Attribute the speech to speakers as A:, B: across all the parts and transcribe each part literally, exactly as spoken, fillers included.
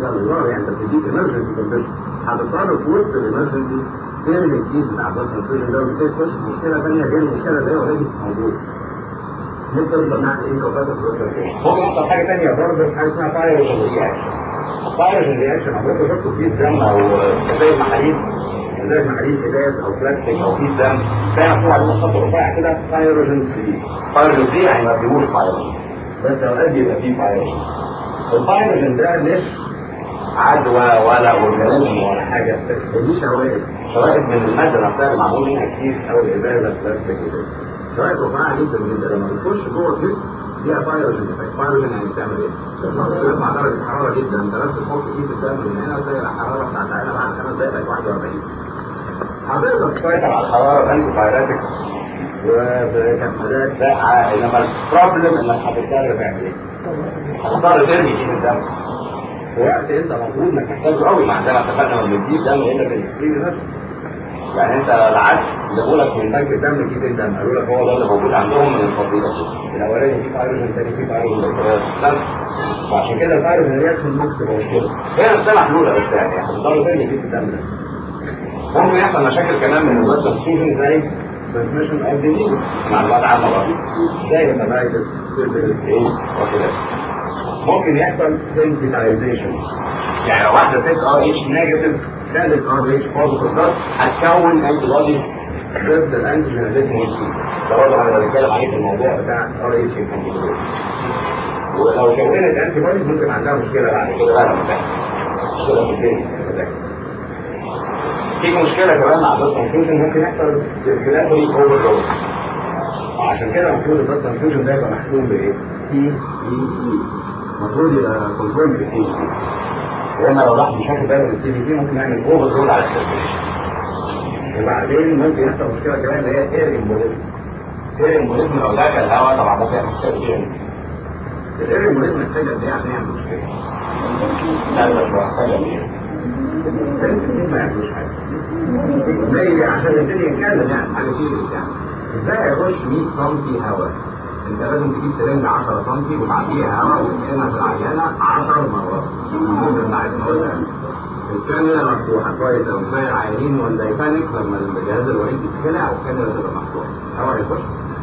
A: كده هزار يعني، بس دي ايمرجنسي كونديشن هتضطر في وسط الايمرجنسي تعمل الكيس بتاع البلاد ترانسفيوجن ده وتبتدي تخش في مشكله ثانيه غير المشكله اللي هي اوريدي موجوده. ممكن تفضل معاك ايه كوفات البروتين. ممكن يحصل حاجه ثانيه برضه، حاجه اسمها بايروجين رياكشن. بايروجين رياكشن عمركم شفتوا كيس دم او ازاي محاليل ازاي محاليل ازاز او بلاستيك او كيس دم تلاقي مكتوب عليه خط رفيع كده بايروجين فري. بايروجين فري يعني ما فيهوش بايروجين، بس اوقات بيبقى فيه بايروجين. البايروجين ده مش عدوى ولا اورجانيزم ولا حاجه، دي شوائب شوائب من الماده نفسها اللي معمول منها الكيس او الازازه البلاستيك كده. شوائب رفيعه جدا جدا لما بتخش جوه الجسم فيها بايروجين. بايروجين يعني بتعمل ايه؟ بترفع درجه الحراره جدا. انت بس تحط كيس الدم من هنا تلاقي الحراره بتاعت العينه بعد خمس دقائق بقت واحد وأربعين. هتقدر تسيطر على الحراره بانتي بايراتكس وبكمادات ساقعه، انما البروبلم انك هتضطر تعمل ايه؟ هتضطر ترمي كيس الدم في وقت انت المفروض انك محتاجه قوي، مع زي ما اتفقنا ما بنديش دم الا في الاكسجين نفسه. يعني انت العكس جابوا لك من بنك الدم كيس الدم قالوا لك هو ده اللي موجود عندهم من الفضيله الاولاني فيه بايروجين، الثاني فيه بايروجين، وعشان كده البايروجين رياكشن ممكن تبقى مشكله. هي نفسها محلوله بس يعني هتضطر ترمي كيس الدم ده. ممكن يحصل مشاكل كمان من البلاد ترانسفيوجن زي ترانسميشن اوف ديزيز، معلومات عامه برضه زي هيباتايتس سيفيلس ايدز وكده. ممكن يحصل سنسيتايزيشن، يعني لو واحده ست ار اتش نيجاتيف خدت ار اتش بوزيتيف ده هتكون انتي بوديز ضد الانتيجين اللي اسمه التي. ده برضه انا بتكلم عليه في الموضوع بتاع ار اتش انكمبيتيبل. ولو كونت انتي بوديز ممكن عندها مشكله بعد كده بقى لما تحصل مشكله في الدنيا. في مشكله كمان مع البلاد ترانسفيوجن، ممكن يحصل سيركيلاتوري اوفرلود. وعشان كده المفروض البلاد ترانسفيوجن ده يبقى محكوم بايه؟ تي اي اي. المفروض يبقى كنترول بالتي اي اي. لان لو راح بشكل باله بالتي اي اي ممكن يعمل اوفرلود على السيركيليشن. وبعدين ممكن يحصل مشكله كمان اللي هي اير امبوليزم. اير امبوليزم لو دخل الهواء طبعا ممكن يعمل مشكله كبيره. الاير امبوليزم محتاج قد ايه عشان يعمل مشكله؟ لا لا مش محتاج قد ايه؟ ما يعملوش حاجه. زي عشان يبتدي يتكلم يعني حاجه سيريس يعني. ازاي يخش مية سم هواء؟ انت لازم تجيب سرنجة عشرة سم وتعديها هواء وتنقلها في العيانة عشر مرات. ممكن بعد ما هو ده الكاميرا مفتوحة كويس او زي العيانين ولا يبانك لما الجهاز الوريد يتخلع والكاميرا تبقى مفتوحة. هواء يخش؟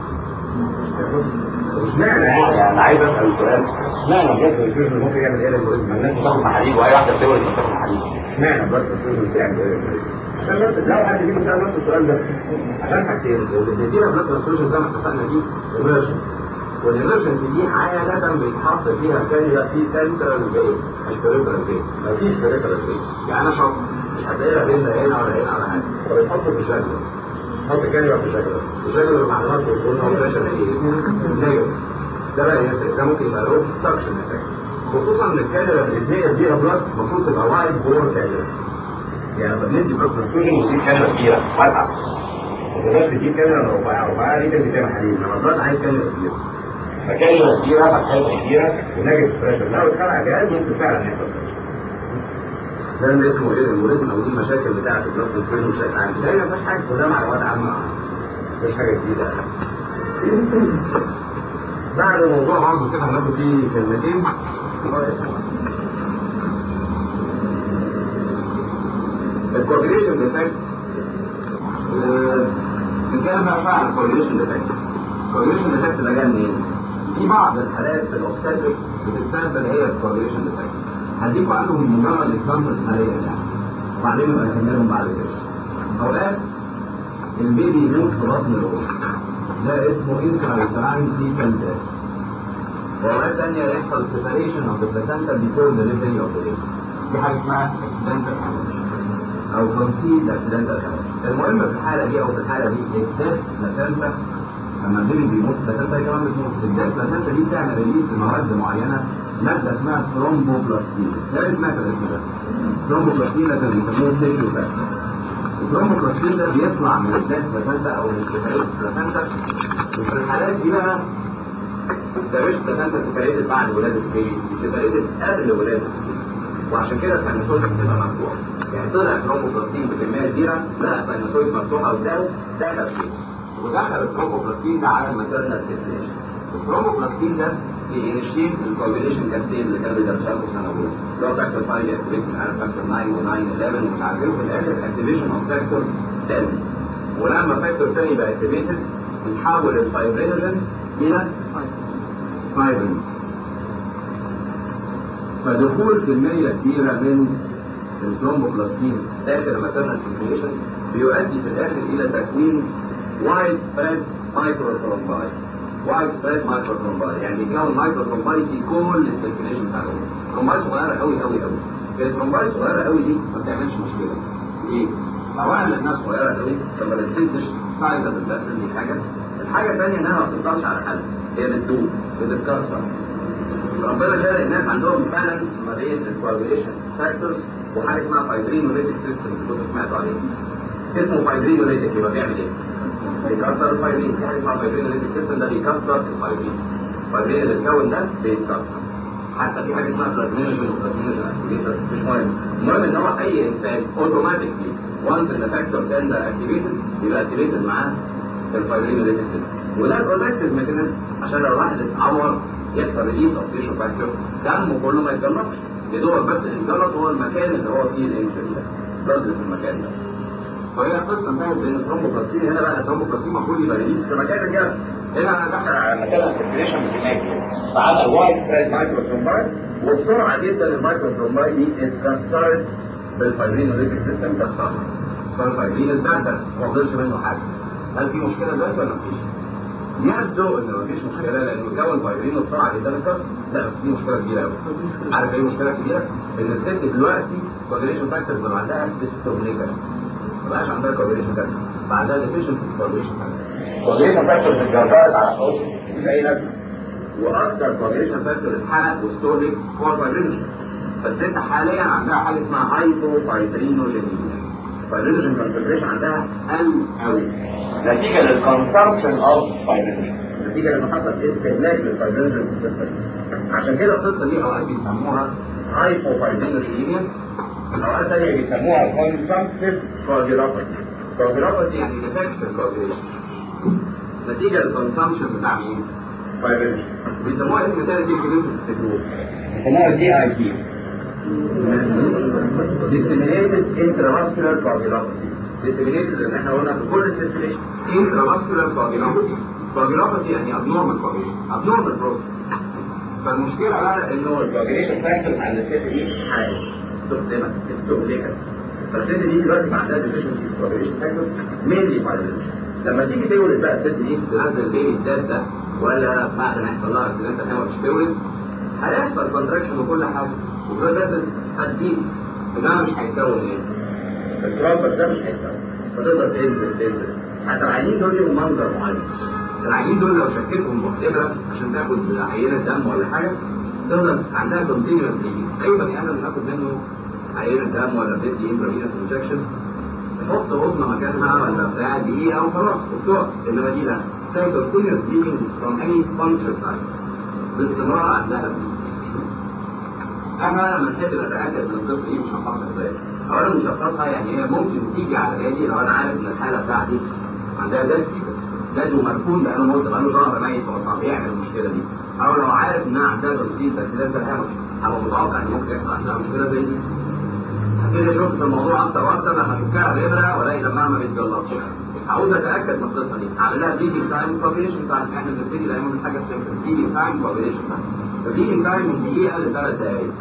A: اشمعنى يعني انا عايز اسال سؤال، اشمعنى البلاد ترانسفيوجن ممكن يعمل ايه للمريض؟ الناس بتاخد محاليل واي واحده بتولد بتاخد محاليل. اشمعنى البلاد ترانسفيوجن بتعمل ايه للمريض؟ عشان بس لو حد فيكم سال نفس السؤال ده عشان حاجتين، بتدينا بلاد ترانسفيوجن زي ما اتفقنا دي ايمرجنسي، والإيمرجنسي دي عادة بيتحط فيها كانيولا في سنترال فين مش بريفرال فين، مفيش بريفرال فين، يعني أنا شخص مش هتلاقيها بين لا هنا ولا هنا ولا حاجة، فبيتحطوا في شكل، تحط كانيولا في شكل، في شكل المعلومات بتقول إن هو بريشر إيه؟ نيجاتيف، ده بقى يفرق، ده ممكن يبقى له سكشن إفكت، خصوصا إن الكانيولا اللي بتتنقل بيها بلاد المفروض تبقى وايد بور كانيولا، يعني لما بندي بلاد ترانسفيوجن ودي كانيولا كبيرة واسعة. البلاد بتجيب كانيولا رفيعة رفيعة دي بتدي فيها محاليل، إنما البلاد عايز كانيولا كبيرة. فكانيولا كبيرة فتحتها كبيرة ونيجاتيف بريشر، لو اتخلع جهاز ممكن فعلا يحصل ده اللي اسمه ايه الامبوليزم او دي المشاكل بتاعة البلاد ترانسفيوجن بشكل عام. ده مفيش حاجة كلها معلومات عامة، مفيش حاجة جديدة. بعد الموضوع برضه كده هناخد فيه كلمتين. الكوagulation ديفكت، نتكلم بقى شوية عن الكوagulation ديفكت. الكوagulation ديفكت ده جاي منين؟ في بعض الحالات في الاوبستريكس بتتسبب هي الكوagulation ديفكت. هديكوا عنهم مجرد اكزامبلز حاليا يعني، وبعدين نبقى نكملهم بعد كده. اوقات البيبي يموت في بطن الام، ده اسمه intrauterine fetal death. وأوقات تانية يحصل separation of the placenta before delivery of the baby. دي حاجة اسمها accidental hemorrhage أو concealed accidental hemorrhage. المهم في الحالة دي أو في الحالة دي الديث placenta لما البيبي بيموت placenta هي كمان بتموت. الديث placenta دي بتعمل ريليس لمواد معينة، مادة اسمها ثرومبوبلاستين. ده سمعت الاسم ده. ثرومبوبلاستين ده بيسموه تيشو فاكتور. الثرومبوبلاستين ده بيطلع من الديث placenta أو من السيبريت placenta. وفي الحالات دي بقى ده مش بلاسنتا سيبريتد بعد ولادة البيبي، سيبريتد قبل ولادة البيبي، وعشان كده الساينوسويد بتبقى مفتوحة. يعني طلع ثرومبوبلاستين بكمية كبيرة، لا الساينوسويد مفتوحة قدامه دخل فيه، ودخل الثرومبوبلاستين ده على الماتيرنال سيركيليشن. الثرومبوبلاستين ده بينشيت الكومبينيشن كاستين اللي كانوا بيدرسوها في سنه اولى اللي هو فاكتور خمسة اكتيفيت مش عارف فاكتور تسعة و9 و11 ومش عارف ايه وفي الاخر اكتيفيشن اوف فاكتور عشرة. ولما فاكتور ثاني يبقى اكتيفيتد بيتحول الفايبرينوجين الى فايبرين. فدخول كميه كبيره من الثرومبوبلاستين داخل الماتيرنال سيركيوليشن بيؤدي في الاخر الى تكوين وايد سبريد مايكرو ثرومباي. وايد سبريد مايكرو ثرومباي يعني بيكون مايكرو ثرومباي في كل السيركيوليشن بتاع الجسم. ثرومباي صغيره قوي قوي قوي. الثرومباي صغيره قوي دي ما بتعملش مشكله. ليه؟ اولا لانها صغيره قوي فما بتسدش سايز البلاستين دي حاجه. الحاجه الثانيه انها ما بتفضلش على حل، هي بتدوب بتتكسر. ربنا خلق الناس عندهم بالانس ما بين الكوagulation فاكتورز وحاجه اسمها فايبرينوليتيك سيستم اللي كنت سمعت عليه. اسمه فايبرينوليتيك يبقى بيعمل ايه؟ بيكسر الفايبرين. في حاجه اسمها فايبرينوليتيك سيستم ده بيكسر الفايبرين. الفايبرين اللي اتكون ده بيتكسر. حتى في حاجه اسمها بلازمينوجين وبلازمينوجين اكتيفيتر مش مهم. المهم ان هو اي انسان اوتوماتيكلي وانس ان فاكتور كان ده اكتيفيتد يبقى اكتيفيتد معاه الفايبرينوليتيك سيستم. وده كولكتيف ميكانيزم عشان لو واحد اتعور يحصل ريليس اوف تيشو فاكتور دمه كله ما يتجلطش. يا دوبك بس الجلط هو المكان اللي هو فيه الانجري ده، ضد في المكان ده. فهي قصه انتهت بين الثرومبوبلاستين. هنا بقى الثرومبوبلاستين المفروض يبقى ريليس في مكان الجلط. هنا دخل على مكان السيركيليشن هناك فعمل وايد سبريد مايكرو ثرومباي وبسرعه جدا المايكرو ثرومباي دي اتكسرت بالفايبرينوليتيك سيستم كسرها. فالفايبرين اتبدل ما فضلش منه حاجه. هل في مشكله دلوقتي ولا مفيش؟ يبدو ان مفيش مشكله لانه كون فايبرين بسرعه جدا اتكسر. لا بس في مشكله كبيره قوي. عارف ايه المشكله الكبيره؟ ان الست دلوقتي كوagulation فاكتورز اللي عندها ديستورنيكا ما بقاش عندها كوagulation فاكتور، بقى عندها ديفيشنسي في كوagulation فاكتور. كوagulation فاكتورز اتجربت على صوت زي نفسه واكثر كوagulation فاكتور اتحرق وستورنيك هو الفايبرينوجين. فالست حاليا عندها حاجه اسمها هايبوفايبرينوجينيميا. الفايبرينوجين كونسنتريشن عندها قل قوي نتيجه للكونسبشن اوف فايبرينوجين، نتيجه لانه حصل استهلاك للفايبرينوجين في الجسم. عشان كده القصه دي اوقات بيسموها هايبوفايبرينوجينيميا، اوقات ثانيه بيسموها كونسمبتيف كواجيلوباثي. كواجيلوباثي يعني ديفكت في الكواجيليشن نتيجه للكونسمشن بتاع مين؟ فايبرينوجين. بيسموها اسم ثاني دي كلمه التكنول بيسموها دي اي تي disseminated intravascular coagulopathy. disseminated لان احنا قلنا في كل السيركيليشن intravascular coagulopathy. coagulopathy يعني abnormal coagulation abnormal process. فالمشكله بقى انه الكواجيليشن فاكتورز عند الست دي حاجه استخدمت استهلكت. فالست دي دلوقتي ما عندها ديفيشنسي في الكواجيليشن فاكتورز مينلي فايبرينوجين. لما تيجي تولد بقى الست دي تنزل بيبي الداد ده ولا بعد ما يحصل لها اكسيدنت هي مش تولد هيحصل كونتراكشن وكل حاجه وبلاد لازم هتجيب ده مش هيتكون ايه؟ الترامبس ده مش هيتكون فتقدر تنزل تنزل. حتى العينين دول ليهم منظر معين. العينين دول لو شكيتهم بإبرة عشان تاخد عينة دم ولا حاجة تقدر عندها كونتينيوس بليدنج. أي بني آدم بياخد منه عينة دم ولا بيدي انترافينوس انجكشن تحط قطنة مكانها ولا بتاع دقيقة وخلاص وبتقف. إنما دي لا تلاقي كونتينيوس بليدنج from any function site باستمرار عندها بليدنج. احنا لما نحب نتاكد من القصه دي بنشخصها ازاي؟ اولا بنشخصها يعني هي ممكن تيجي على بالي لو انا عارف ان الحاله بتاعتي عندها دال فيبر، دال ومركون بقاله مده بقاله شهر ميت فقط يعمل المشكله دي، او لو عارف انها عندها بروتين تركيزات الهامش او متوقع ان ممكن يحصل عندها مشكله زي دي. هبتدي اشك في الموضوع اكتر واكتر لما افكها بابره والاقي دمها ما بيتجلطش. عاوز اتاكد من القصه دي اعمل لها بليدنج تايم كوابيليشن تايم. احنا بنبتدي دايما من حاجه اسمها بليدنج تايم كوابيليشن تايم. البليدنج تايم من دقيقه لثلاث دقائق.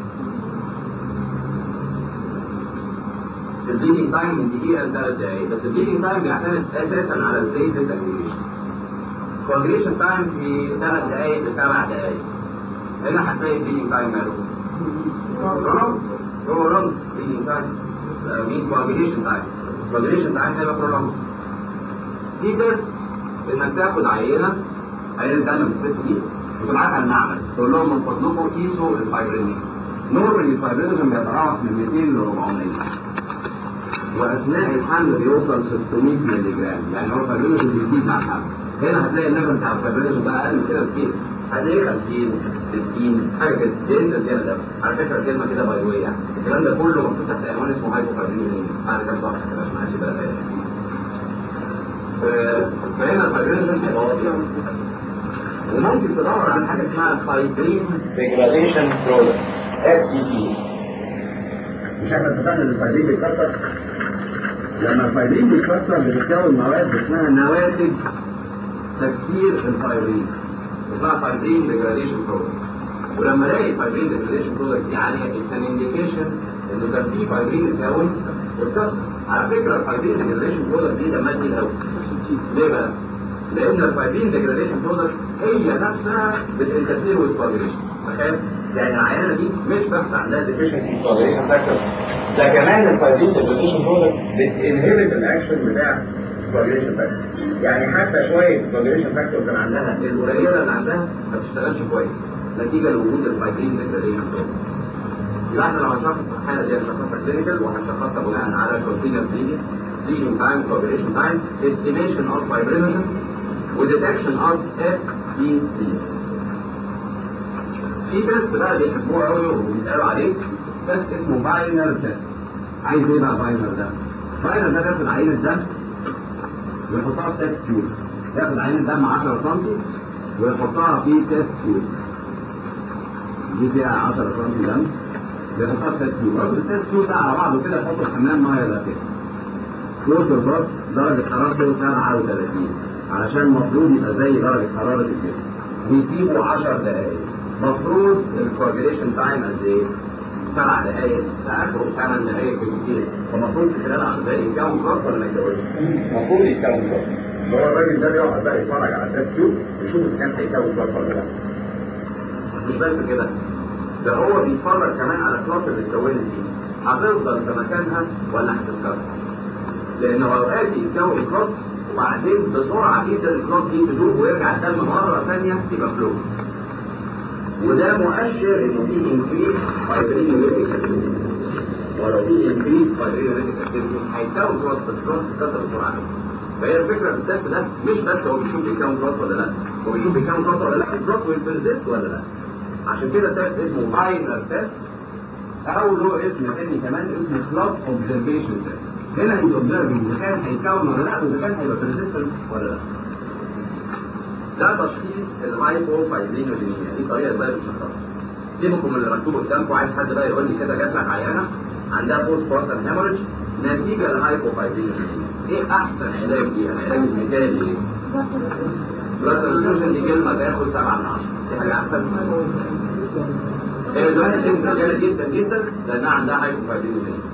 A: البليدنج تايم من دقيقه لثلاث دقائق، بس البليدنج تايم بيعتمد اساسا على الفيز الاكتيفيشن. كوابيليشن تايم في ثلاث دقائق لسبع دقائق. هنا هتلاقي البليدنج تايم ماله؟ رولونج رولونج بليدنج تايم مين كوابيليشن تايم. كوابيليشن تايم هيبقى رولونج. في تيست انك تاخد عينه عينه دم من الست دي وتبعتها المعمل تقول لهم من فضلكم قيسوا الفايبرينوجين. نورمالي الفايبرينوجين بيتراوح من مئتين ل أربعمية واثناء الحمل بيوصل ستمية مللي جرام. يعني هو الفايبرينوجين بيزيد مع الحمل. هنا هتلاقي الليفل بتاع الفايبرينوجين بقى اقل من كده بكتير. هتلاقيه خمسين ستين حاجه كده بينزل كده ده. على فكره كلمه كده باي واي يعني الكلام ده كله مكتوب تحت عنوان اسمه هايبوفايبرينوجين. بعد كام صفحه كده عشان ما حدش يبقى فاهم. فهنا الفايبرينوجين هيبقى واطي. وممكن تدور على حاجه اسمها فايبرين ديجراديشن برودكت اف دي بي. مش احنا اتفقنا ان الفايبرين بيتكسر؟ لما الفايبرين بيتكسر بتتكون مواد اسمها نواتج تكسير الفايبرين، اسمها فايبرين ديجراديشن برودكت. ولما الاقي فايبرين ديجراديشن برودكت دي عاليه اتس ان انديكيشن انه كان في فايبرين اتكون واتكسر. على فكره الفايبرين ديجراديشن برودكت دي لما تجي الاول ليه بقى؟ لان الفايبرين ديجراديشن برودكت هي نفسها بتنترفير والكوagulation. تخيل يعني العيانه دي مش بس عندها ديفيشنسي كوagulation فاكتور، ده كمان الفايبرين ديجراديشن برودكت بتنهبت الاكشن بتاع الكوagulation فاكتور. يعني حتى شويه الكوagulation فاكتور كان عندها القليله اللي عندها ما بتشتغلش كويس نتيجه لوجود الفايبرين ديجراديشن برودكت. يبقى احنا لو هنشخص الحاله دي هنشخصها كلينيكال وهنشخصها بناء على كونتينوس bleeding bleeding time coagulation time estimation of fibrinogen وdetection of اف دي سي. في تيست بقى بيحبوه قوي وبيسالوا عليه، تيست اسمه باينر تيست. عايز ايه بقى باينر ده؟ باينر ده بياخد عينه دم ويحطها في تيست تيوب، ياخد عينه دم عشرة سم ويحطها في تيست تيوب، دي فيها عشرة سم دم بيحطها في تيست تيوب، ياخد التيست تيوب ده على بعضه كده يحطه في حمام ميه دافيه. فلوس البط درجه حرارته سبعة وثلاثين علشان المفروض يبقى زي درجه حراره الجسم. بيسيبوا عشر دقائق. مفروض الكواجيليشن تايم قد ايه؟ سبع دقائق، اخره ثمان دقائق بالكثير. فالمفروض في خلال عشر دقائق يتكون كروس ولا ما يتكونش؟ المفروض يتكون كروس. هو الراجل ده بيقعد بقى يتفرج على التيست تيوب يشوف اذا كان هيكون كروس ولا لا. مش بس كده، ده هو بيتفرج كمان على الكروس اللي اتكونت دي هتفضل في مكانها ولا هتتكسر. لانه اوقات يتكون كروس وبعدين بسرعه جدا الكروس دي تدوب ويرجع الدم مره ثانيه يبقى فلو. وده مؤشر انه في انكريز فايبرين يوريتيك اكتيفيتي. ولو في انكريز فايبرين يوريتيك اكتيفيتي هيتكون كروس بس كروس اتكسر بسرعه. فهي الفكره في التست ده مش بس هو بيشوف بيكون كروس ولا لا، هو بيشوف بيكون كروس ولا لا، الكروس والبرزيست ولا لا. عشان كده التست اسمه باينر تيست، او له اسم ثاني كمان اسمه كلوب اوبزرفيشن تيست. هنا هيز اوبزرفنج اذا كان هيكون ولا لا، واذا كان هيبقى بريزيستنت ولا لا. ده تشخيص الهايبوفايبرينوجينيميا، دي طريقه ازاي بتشخصها. سيبكم من اللي مكتوب قدامكم، عايز حد بقى يقول لي كده جات لك عيانه عندها بوست بارتم هيموريدج نتيجه للهايبوفايبرينوجينيميا، ايه احسن علاج ليها؟ العلاج المثالي ايه؟ بلاد ترانسفيوجن. دي كلمه تاخد سبعة من عشرة، دي حاجه احسن. هي دلوقتي تنزل جامد جدا جدا لانها عندها هايبوفايبرينوجينيميا.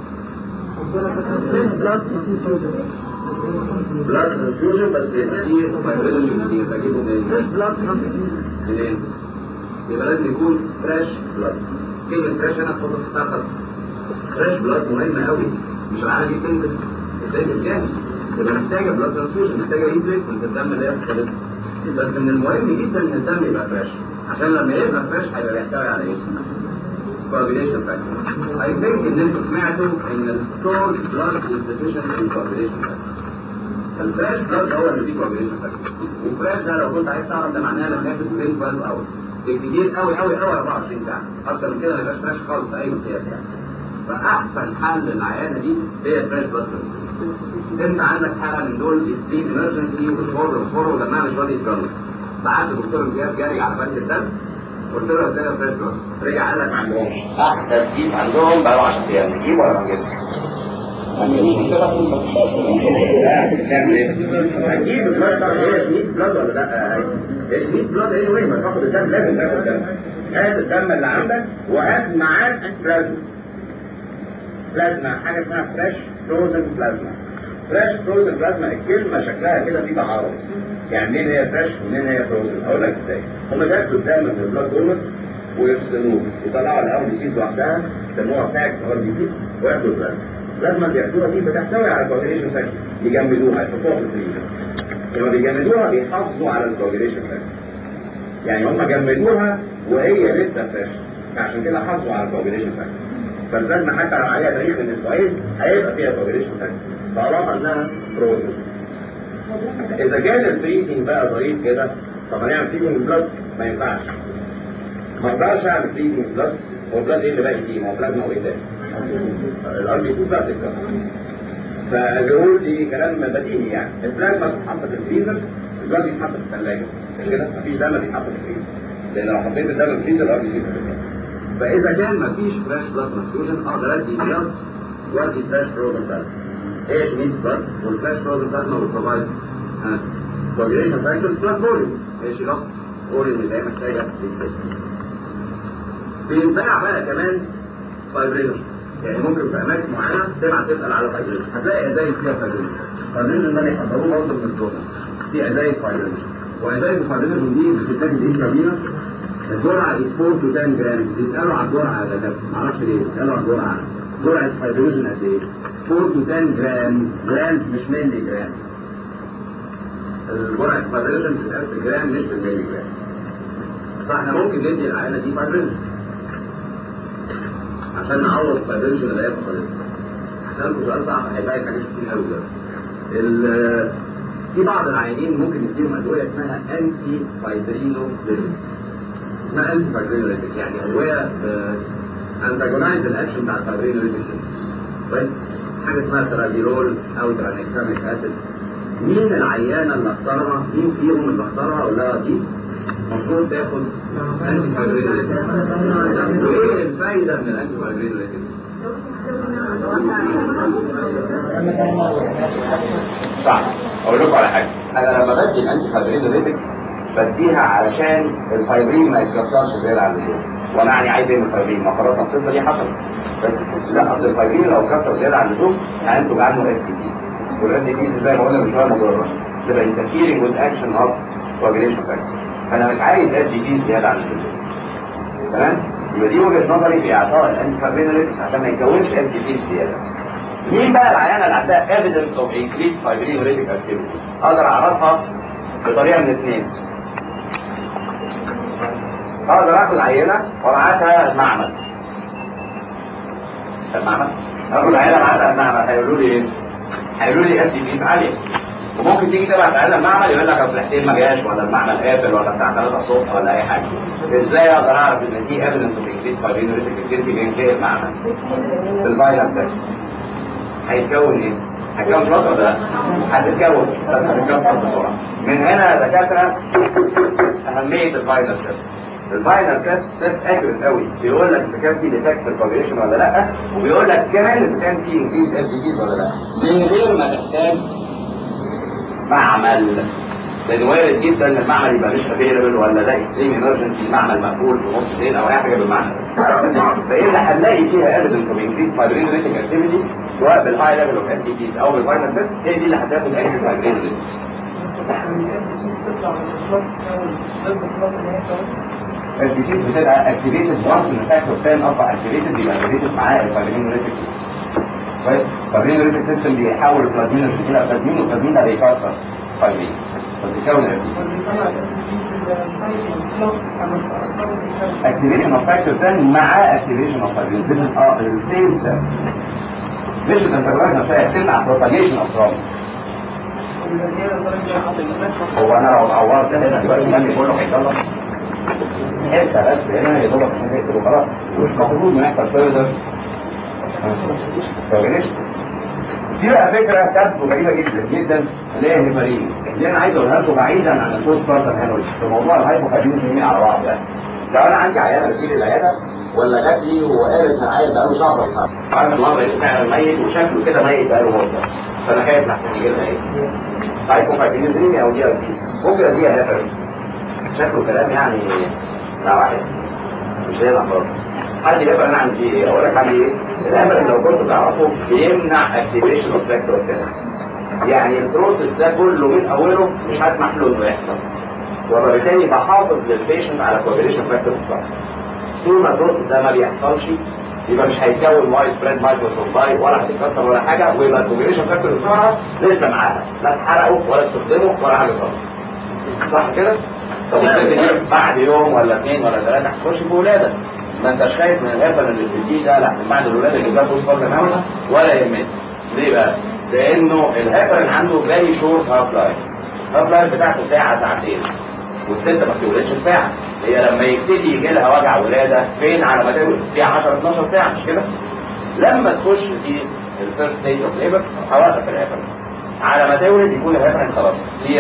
A: بلاد ترانسفيوجن بس يبقى فيه فايبرينوجين كتير، بجيبه منين؟ منين؟ يبقى لازم يكون فريش بلاد. كلمة فريش هنا تحط في الطاقة. فريش بلاد مهمة قوي، مش العالم دي تنزل تنزل جامد، يبقى محتاجة بلاد ترانسفيوجن، محتاجة ريبليسمنت الدم اللي هي بتخلص. بس من المهم جدا ان الدم يبقى فريش، عشان لما يبقى فريش هيبقى بيحتوي على ايه؟ coagulation factor. I think ان انتوا سمعتوا ان الستورد بلاد is deficient in coagulation factor. الفريش بلاد هو اللي فيه coagulation factor. والفريش ده لو كنت عايز تعرف ده معناه انك هتاخد اتنين اتناشر اور. كتير قوي قوي قوي اربعة وعشرين ساعة. اكتر من كده ما يبقاش فريش خالص في اي مقياس يعني. فاحسن حل للعيانة دي هي فريش بلاد. انت عندك حالة من دول سليب ايمرجنسي وصفر وصفر ولما مش راضي يتجوز. بعت دكتور امتياز جاري على بنك الدم، قلت له ازاي فريش بلاد؟ رجع قال لك ما عندهمش. احسن كيس عندهم بقى له عشرة ايام، نجيبه ولا ما نجيبش؟ نعمل ايه؟ هنجيب البلاد طبعا. هي سميت بلاد ولا لا؟ هي سميت بلاد ايه وين ما تاخد الدم لازم تاخد الدم. هات الدم اللي عندك وهات معاه بلازما. بلازما حاجه اسمها فريش فروزن بلازما. فريش فروزن بلازما الكلمه شكلها كده في تعارض. يعني منين هي فريش ومنين هي فروزن؟ اقول لك ازاي. هم بياخدوا الدم من البلاد دونر ويفصلوه، يطلعوا الار بي سي لوحدها يسموها باك ار بي سي وياخدوا البلازما. البلازما بياخدوها دي بتحتوي على كواجيليشن فاكتور، يجمدوها يحطوها في الفريزر. لما بيجمدوها بيحافظوا على الكواجيليشن فاكتور. يعني هم جمدوها وهي لسه فريش، عشان كده حافظوا على الكواجيليشن فاكتور. فالبلازما حتى لو عليها تاريخ من اسبوعين هيبقى فيها كواجيليشن فاكتور طالما انها فروزن. اذا كان الفريزنج بقى ظريف كده، طب هنعمل فريزنج بلاد؟ ما ينفعش. ما اقدرش اعمل فريزنج بلاد. هو البلاد ايه اللي باقي فيه؟ ما هو بلازما وايه تاني؟ الار بي سي بقى بتتكسر. فبيقول دي كلام بديهي يعني، البلازما بتتحط في الفريزر الدم بيتحط في الثلاجه كده، مفيش دم بيتحط في الفريزر، لان لو حطيت الدم في الفريزر الار بي سي هتتكسر. فاذا كان مفيش فريش بلاد ترانسفيوجن اقدر ادي بلاد وادي فريش فروزن بلاد. ايش مينز بلاد؟ والفريش فروزن بلاد ما بتبروفايد كوجريشن فاكتورز بلاد فوليوم. ايش يبقى؟ فوليوم اللي هي محتاجه للجسم. بيتباع بقى كمان فايبرينوجين، يعني ممكن في اماكن معينه تبعت تسال على فايبرينوجين، هتلاقي ازاي فيها فايبرينوجين. فايبرينوجين ده بيحضروه برضه من الدوره، في ازاي فايبرينوجين، وازاي الفايبرينوجين دي بتتاخد انترافينوس. الجرعه از أربعة to عشرة جرام. بيسالوا على الجرعه يا دكاتره، معرفش ليه بيسالوا على الجرعه. جرعه فايبرينوجين قد ايه؟ أربعة to عشرة جرام، جرام مش ملي جرام. الجرعه الفايبرينوجين بتتقاس بالجرام مش بالملي جرام. فاحنا ممكن ندي العينه دي فايبرينوجين عشان نعوض الفايبرينوجين اللي هي فقدتها. هسألكوا سؤال صعب هيلاقي حاجات كتير قوي دلوقتي. في بعض العيانين ممكن نديهم ادويه اسمها انتي فايبرينوليتيك. اسمها انتي فايبرينوليتيك يعني ادويه انتاجونايز الاكشن بتاع الفايبرينوليتيك. طيب حاجه اسمها ترازيلول او ترانكساميك اسيد. مين العيانه اللي اختارها؟ مين فيهم اللي اختارها ولا دي المفروض تاخد انتي فايبرينوليتيك؟ وايه الفايده من الانتي فايبرينوليتيك؟ صح. اقول لكم على حاجه، انا لما بدي الانتي فايبرينوليتكس بديها علشان الفايبرين ما يتكسرش زياده عن اللزوم. وانا يعني عايز ايه من الفايبرين؟ ما خلاص القصه دي حصلت. بس لا، اصل الفايبرين لو اتكسر زياده عن اللزوم هينتج عنه اف تي بيز، والاف تي بيز زي ما قلنا من شويه مضره، تبقى انترفيرنج وذ اكشن اوف كوجريشن فاكتور. فانا مش عايز اف تي بيز زياده عن اللزوم. تمام؟ يبقى دي وجهه نظري في اعطاء الانتي فايبرينوليتكس عشان ما يتكونش اف تي بيز زياده. مين بقى العيانه اللي عندها evidence of increased fibrinolytic activity؟ اقدر اعرفها بطريقه من اثنين. اقدر اخد عينه وابعتها المعمل. المعمل؟ اخد عينه ابعتها المعمل، هيقولوا لي ايه؟ هيقولوا لي اف تي بيز عاليه. وممكن تيجي تبعت عينه المعمل يقول لك اصل حسين ما جاش، ولا المعمل قافل، ولا الساعه ثلاثة الصبح، ولا اي حاجه. ازاي اقدر اعرف ان دي evidence of increased fibrinolytic activity من غير المعمل؟ في الفاينل تيست. هيتكون ايه؟ هيتكون شوط ولا لا؟ هتتكون بس هتتكسر بسرعه. من هنا يا دكاتره اهميه الفاينل تيست. الفاينل تيست تيست اكيوريت قوي، بيقول لك اذا كان في ديفكت في الكوجريشن ولا لا، وبيقول لك كمان اذا كان في انكريز اف دي بيز ولا لا، من غير ما تحتاج معمل. لان وارد جدا ان المعمل يبقى مش افيلبل، ولا ده اكستريم ايمرجنسي، المعمل مقفول في نص الليل او اي حاجه بالمعنى ده. فاذا هنلاقي فيها ايفيدنس اوف انكريز فايبرينوليتيك اكتيفيتي سواء بالهاي ليفل اوف ان تي بيز او بالفاينل تيست، هي دي اللي هتاخد انتي فايبرينوليتيك. الديزيز بتبقى اكتيفيتد وانس ان الفاكتور كان اصبح اكتيفيتد، يبقى اكتيفيتد معاه الفايبرينوليتيك. كويس؟ الفايبرينوليتيك سيستم بيحول البلازمينوجين الى بلازمين، والبلازمين ده بيكسر فايبرين فبتكون اكتيفيشن اوف فاكتور عشرة مع اكتيفيشن اوف فايبرين. this اه السيم ستيب. مش الانترفيرنس نفسها بتمنع بروباجيشن اوف تروما. هو انا لو اتعورت هنا دلوقتي دمي كله هيطلع حته بس هنا يا دوبك عشان تقتل وخلاص، مش المفروض انه يحصل فيرذر كوجريشن. دي بقى فكره تبدو غريبه جدا جدا اللي هي هيبارين، اللي انا عايز اقولها لكم بعيدا عن البوست بارتم هيموريج في موضوع الهايبوكاردينيا على بعض. يعني لو انا عندي عيانه بتيجي العياده ولا جات لي وقالت انا عايز بقاله شهر ولا عارف المرض اللي فعلا ميت وشكله كده ميت بقاله مده، فانا خايف لحسن يجي لها ايه؟ هايبوكاردينيا او دي ار سي، ممكن اديها هيبارين. شكله كلام يعني لا واحد مش هي الامراض. حد يبقى انا عندي ايه؟ اقول لك عندي ايه؟ الهبل لو كنت تعرفه بيمنع اكتيفيشن اوف فاكتور كده. يعني البروسيس ده كله من اوله مش هسمح له انه يحصل، وبالتالي بحافظ للبيشنت على كوجريشن فاكتور بتاعه. طول ما البروسيس ده ما بيحصلش يبقى مش هيتكون وايد سبريد مايكروترومباي ولا هتتكسر ولا حاجه، ويبقى الكوجريشن فاكتور بتاعها لسه معاها، لا اتحرقوا ولا استخدموا ولا حاجه خالص. صح كده؟ طب الست بعد يوم ولا اثنين ولا ثلاثه هتخش في ولاده، ما انتش خايف من الهبل اللي بتديه ده لحسن بعد الولاده اللي جاب بوست بارتم هيموريج ولا يهمك. ليه بقى؟ لانه الهيبرين عنده فيري شورت هاف لايف. هاف لايف بتاعته ساعه ساعتين، والست ما بتولدش في ساعه. هي لما يبتدي يجي لها وجع ولاده فين على ما تولد؟ فيها عشرة اتناشر ساعه مش كده؟ لما تخش في الفيرست ستيج اوف ليبر هوقف الهيبرين، على ما تولد يكون الهيبرين خلاص كتير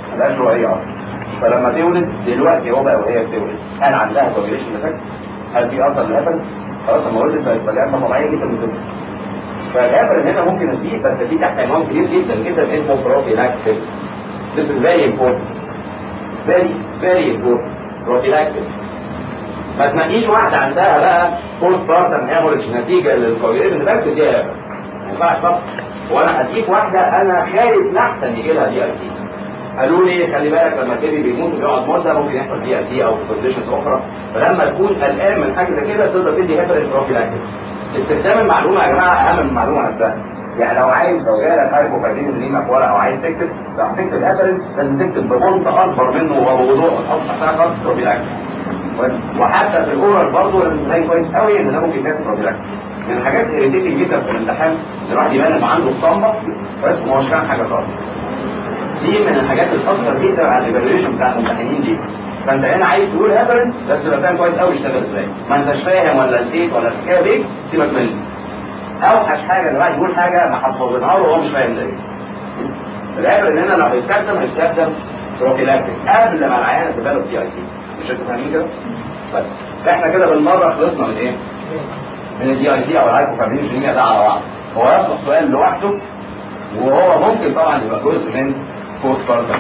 A: ملهاش رؤيه اصلا. فلما تولد دلوقتي هو بقى وهي بتولد هل عندها كوجيليشن افكت؟ هل في اثر للهبل؟ خلاص لما ولدت بقت بني ادم طبيعيه جدا من دول. فالهبل هنا ممكن اديه بس اديه تحت عنوان كبير جدا جدا اسمه بروفيلاكتيك. This is very important. very very important. بروفيلاكتيك. ما تنقيش واحده عندها بقى بوست بارتم هيموريدج نتيجه للكوجيليشن افكت دي هبل. ما ينفعش طبعا. وانا هديك واحده انا خايف لاحسن يجي لها دي ار سي. قالوا لي خلي بالك لما البيبي بيموت وبيقعد مده ممكن يحصل دي ار سي او كونديشنز اخرى، فلما تكون قلقان من حاجه زي كده تقدر تدي هيبرين بروفيلاكتيك. استخدام المعلومه يا جماعه اهم من المعلومه نفسها. يعني لو عايز لو جالك هايبوكاردينيزيما في ورقه وعايز تكتب لو هتكتب هيبرين لازم تكتب بفونت اكبر منه وبوضوح وتحط تحتها خط بروفيلاكتيك. وحتى في الاورال برضه لازم تبين كويس قوي ان ده ممكن يكون بروفيلاكتيك. من الحاجات اللي irritating جدا في الامتحان ان الواحد يبان انه عنده اسطمبه بس ما هوش فاهم حاجه خالص. دي من الحاجات اللي بتأثر جدا على الايفالويشن بتاع الممتحنين دي. فانت هنا عايز تقول هيبرين بس تبقى فاهم كويس قوي يشتغل ازاي. ما انتش فاهم ولا نسيت ولا الحكايه دي سيبك منه. اوحش حاجه ان الواحد يقول حاجه ما حفظناها له وهو مش فاهم ده ايه. الهيبرين هنا لو هيستخدم هيستخدم بروفيلاكتيك قبل ما العيانه تبان دي اي سي. مش انتوا فاهمين كده؟ بس احنا كده بالمره خلصنا من ايه؟ من الدي اي سي او الهايبوكاردينيزيما ده على بعض. هو يصلح سؤال لوحده وهو ممكن طبعا يبقى جزء من بوست بارتم.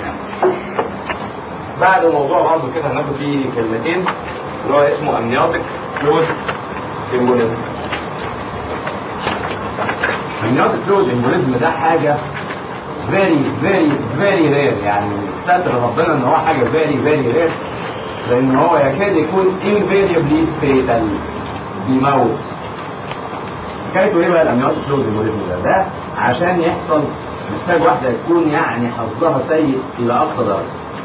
A: بعد الموضوع برضه كده هناخد فيه كلمتين اللي هو اسمه امنيوتيك فلويد امبوليزم. امنيوتيك فلويد امبوليزم ده حاجه فيري فيري فيري رير، يعني ستر ربنا ان هو حاجه فيري فيري رير، لان هو يكاد يكون انفيريبلي فيتال، بيموت. حكايته ايه بقى الامنيوتيك فلويد امبوليزم ده؟ ده عشان يحصل محتاج واحده تكون يعني حظها سيء الى اقصى درجه.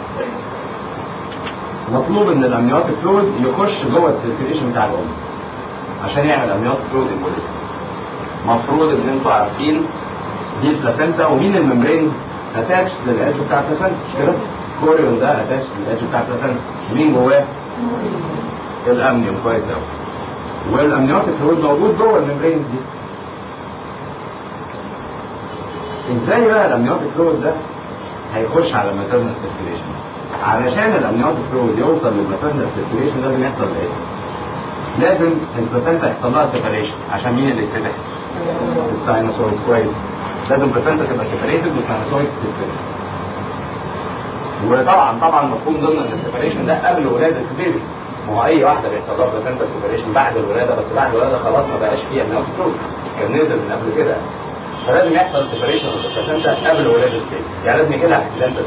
A: مطلوب ان الامنيوتيك فلويد يخش جوه السيركيليشن بتاع الام عشان يعمل امنيوتيك فلويد امبوليزم. المفروض ان انتوا عارفين دي البلاسنتا ومين الممبرين اتاتش للادج بتاع البلاسنتا، مش كده؟ كوريون ده اتاتش للادج بتاع البلاسنتا، مين جواه؟ الامنيوم. كويس قوي. والامنيوتيك فلويد موجود جوه الممبرين دي. ازاي بقى الامنيوتيك فلويد ده هيخش على الماتيرنال سيركيليشن؟ علشان الامنيوتيك فلويد يوصل للماتيرنال سيركيليشن لازم يحصل ايه؟ لازم البلاسنتا يحصل لها سيبريشن. عشان مين اللي يتفتح؟ الساينوسويد. كويس. لازم البلاسنتا تبقى سيبريتد والساينوسويد تتفتح. وطبعا طبعا مفهوم ضمن ان السيبريشن ده قبل ولاده البيبي. ما هو اي واحده بيحصل لها بلاسنتا سيبريشن بعد الولاده، بس بعد الولاده خلاص ما بقاش فيها امنيوتيك فلويد، كان نزل من قبل كده. فلازم يحصل سيبريشن اوف البلاسنتا قبل ولاده البيبي، يعني لازم يجي لها اكسيدنتال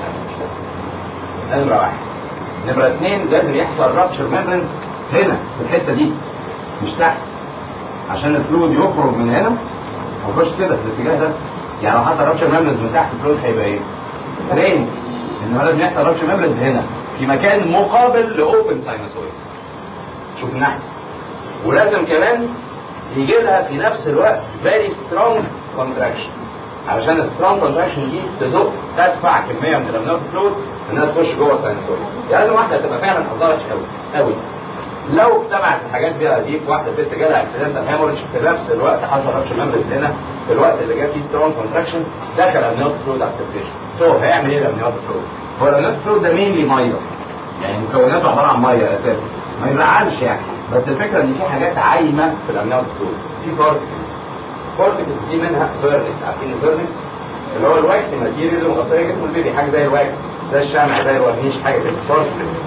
A: هامش. نمره واحد. نمره اثنين لازم يحصل رابشر ميمبرنز هنا في الحته دي مش تحت، عشان الفلويد يخرج من هنا ويخش كده في الاتجاه ده. يعني لو حصل رابشر ميمبرنز من تحت الفلويد هيبقى ايه؟ رين. انما لازم يحصل رابشر ميمبرنز هنا في مكان مقابل لاوبن ساينوسويد. شوف نحسن. ولازم كمان يجي لها في نفس الوقت very strong contraction، علشان السترونج كونتراكشن دي تزق تدفع كميه من الامنيوتيك فلويد انها تخش جوه الساينوسويد. يعني لازم واحده تبقى فعلا حظها وحش قوي قوي. لو اجتمعت الحاجات دي دي واحده ست جالها اكسيدنتال هيموريدج في نفس الوقت حصل رابشر ميمبرنز هنا في الوقت اللي جاب فيه سترونج كونتراكشن دخل امنيوتيك فلويد على السيركيشن. سو هيعمل ايه الامنيوتيك فلويد؟ هو الامنيوتيك فلويد ده مينلي ميه، يعني مكوناته عباره عن ميه اساسا، ما يزعلش يعني. بس الفكره ان في حاجات عايمه في الامنيوتيك فلويد، في بارتكلز. البارتكلز دي منها فيرنكس. عارفين الفيرنكس اللي هو الواكس ماتيريال اللي مغطيه جسم البيبي، حاجه زي الواكس، زي الشمع، زي الورنيش، حاجه كده بارتكلز.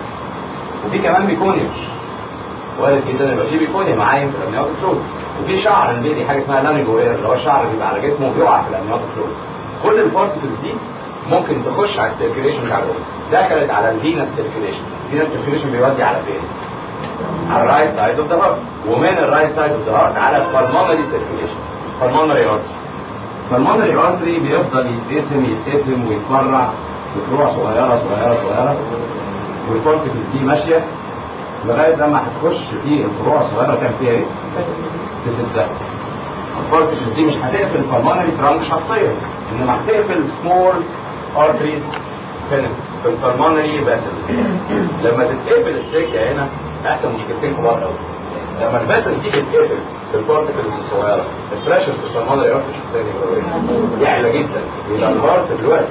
A: وفي كمان بيكونيوم، وارد جدا يبقى في بيكونيوم عايم في الامنيوتيك فلويد. وفي شعر البيبي حاجه اسمها لاميجوير اللي هو الشعر اللي بيبقى على جسمه وبيقع في الامنيوتيك فلويد. كل البارتكلز دي ممكن تخش على السيركيليشن بتاع الام. دخلت على الفينس سيركيليشن. الفينس سيركيليشن بيودي على فين؟ على الرايت سايد اوف ذا هارت، ومن الرايت سايد اوف ذا هارت على البلمونري سيركيليشن. البلمونري ارتري. البلمونري ارتري بيفضل يتقسم يتقسم ويتفرع بفروع صغيره صغيره صغيره، والبارتكلز دي ماشيه لغايه لما هتخش في الفروع الصغيره كان فيها ايه؟ تسدها. البارتكلز دي مش هتقفل البلمونري ترانك شخصيا، انما هتقفل سمول ارتريز في البلمونري فاسلز. لما تتقفل السكه هنا هيحصل مشكلتين كبار قوي. لما الفاسلز دي تتقفل في البارتكلز الصغيره، البريشر في البلمونري ارتري شخصيا يعلى جدا. يبقى الهارت دلوقتي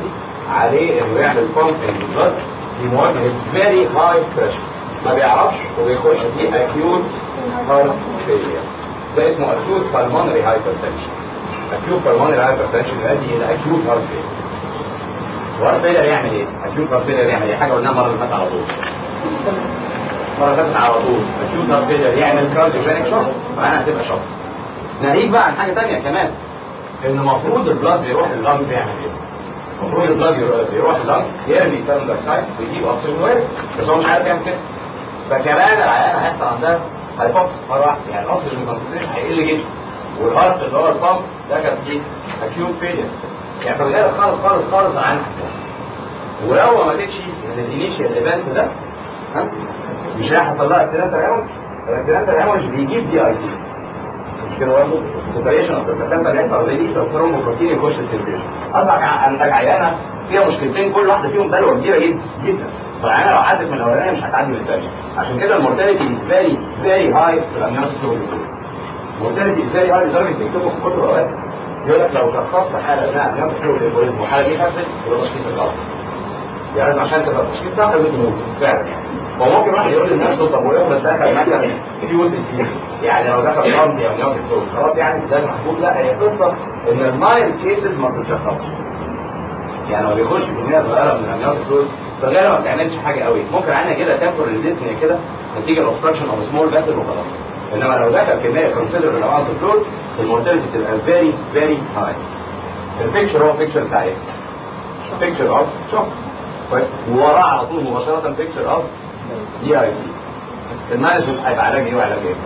A: عليه انه يعمل بومبنج بلاد في مواجهه فيري هاي بريشر، ما بيعرفش وبيخش في اكيوت هارت فيلير. ده اسمه اكيوت بالمونري هايبرتنشن. اكيوت بالمونري هايبرتنشن يؤدي الى اكيوت هارت فيلير. هارت فيلير يعمل ايه؟ اكيوت هارت فيلير يعمل ايه؟ حاجه قلناها المره اللي فاتت على طول. المره اللي فاتت على طول اكيوت هارت فيلير يعمل كارديوجينيك شوك، فانا هتبقى شوك. ناهيك بقى عن حاجه ثانيه كمان، ان المفروض البلاد بيروح لللنجز يعمل ايه؟ المفروض البلاد بيروح لللنجز يرمي كاربون دايوكسيد ويجيب اكسجين ويرد، بس هو مش عارف يعمل كده. فكمان العيان هيحصل عندها هايبوكس مره واحده، يعني الاكسجين كونسنتريشن هيقل جدا، والهارت اللي هو البامب ده كان فيه اكيوت فيلير، يعني فبالتالي خالص خالص خالص عن ولو ما ماتتش من الانيشيال ايفنت ده ها مش هيحصل لها اكسيدنتال ايموج. الاكسيدنتال ايموج بيجيب دي اي تي، مش كده برضه؟ سيبريشن اوف البلاسنتا بيحصل ريليس اوف ثرومبوبروتين يخش السيركيوليشن. قصدك عندك عيانه فيها مشكلتين كل واحده فيهم بلوه كبيره جدا جدا، فالعيانه لو عدت من الاولانيه مش هتعدي من الثانيه، عشان كده المورتاليتي فيري فيري هاي في الامنيوتيك فلويد. المورتاليتي فيري هاي لدرجه بيكتبوا في كتب اوقات يقول لك لو شخصت حاله اسمها امنيوتيك فلويد والحاله دي خفت يبقى تشخيص الغلط. يعني عشان تبقى تشخيص صح لازم تموت فعلا. هو ممكن واحد يقول لنفسه طب وافرض دخل مثلا فيوز فيه، يعني لو دخل رمزي او نيوتن فلويد خلاص يعني ده محبوب. لا، هي قصه ان المايل كيسز ما بتتشخصش، يعني لو بيخش كميه صغيره من النيوتن فلويد فغالبا ما بتعملش حاجه قوي، ممكن عندنا كده تمبر ريزيستنيا كده نتيجه الاوبستراكشن او سمول فاسل وخلاص. انما لو دخل كميه كونسيدر اماونت اوف فلويد المورتاليتي بتبقى فيري فيري هاي. البيكتشر هو بيكتشر بتاع ايه؟ بيكتشر اوف شوك، كويس، ووراه على طول مباشره بيكتشر اوف دي اي تي. المانجمنت هيبقى علاج ايه وعلاج ايه؟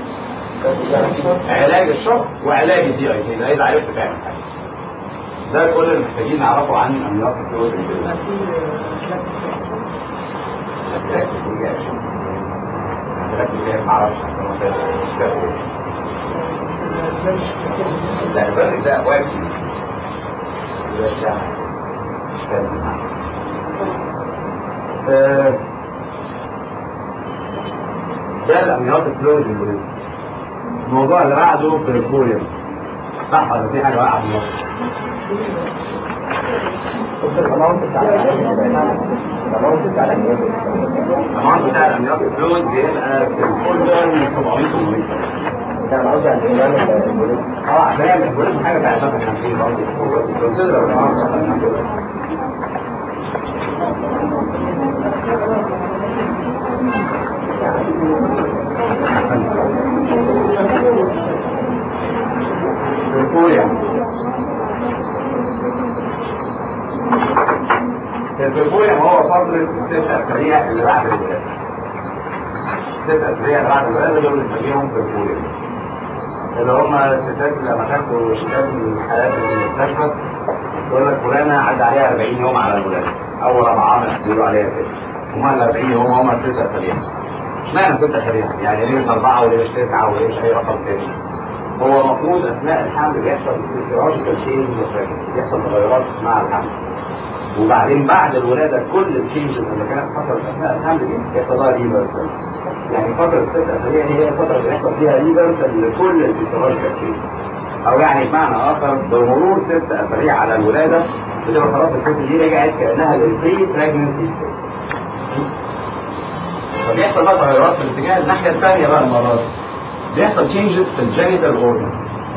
A: علاج الشوك وعلاج الدي اي تي، ده اذا عرفت تعمل حاجه. ده كل اللي محتاجين نعرفه عن امراض الفلويد. ما اعرفش لا الراجل ده واقف ده الشاعر مش كده. ده الامنيوتيك فلويد البوليس. الموضوع اللي بعده بريكوريوم، صح ولا في حاجه واقعه في النص؟ الاماونت بتاع الاماونت بتاع الاماونت بتاع الامنيوتيك فلويد بيبقى في الفولدر من سبعمية ثمانمية. ده انا قصدي على البوليس. اه عشان البوليس حاجه بتاعت مثلا خمسين برضه كونسيدر الاماونت. البريكوريوم البريكوريوم هو فترة الست أسابيع اللي بعد الولادة. الست أسابيع اللي بعد الولادة دول بنسميهم بريكوريوم، اللي هم الستات لما تاخدوا شتات من الحالات في المستشفى يقول لك فلانة عدى عليها أربعين يوم على الولادة، أول رابعة من بيقولوا عليها كده. هم ال أربعين يوم هم ست أسابيع. اشمعنى ست أسابيع؟ يعني ليه مش أربعة وليه مش تسعة وليه مش أي رقم تاني؟ هو المفروض أثناء الحمل بيحصل فيسيولوجيكال تشينج، بيحصل تغيرات مع الحمل، وبعدين بعد الولادة كل التشينجز اللي كانت حصلت أثناء الحمل دي يحصل لها ريفرسال. يعني فترة الست أسابيع دي هي الفترة اللي بيحصل فيها ريفرسال لكل الفيسيولوجيكال تشينجز، أو يعني بمعنى آخر بمرور ست أسابيع على الولادة بتبقى خلاص الست دي رجعت كأنها للبري بريجنسي. فبيحصل بقى تغيرات في الاتجاه الناحية الثانية بقى المرة دي. بيحصل تشينجز في الجينيتال اورجنز.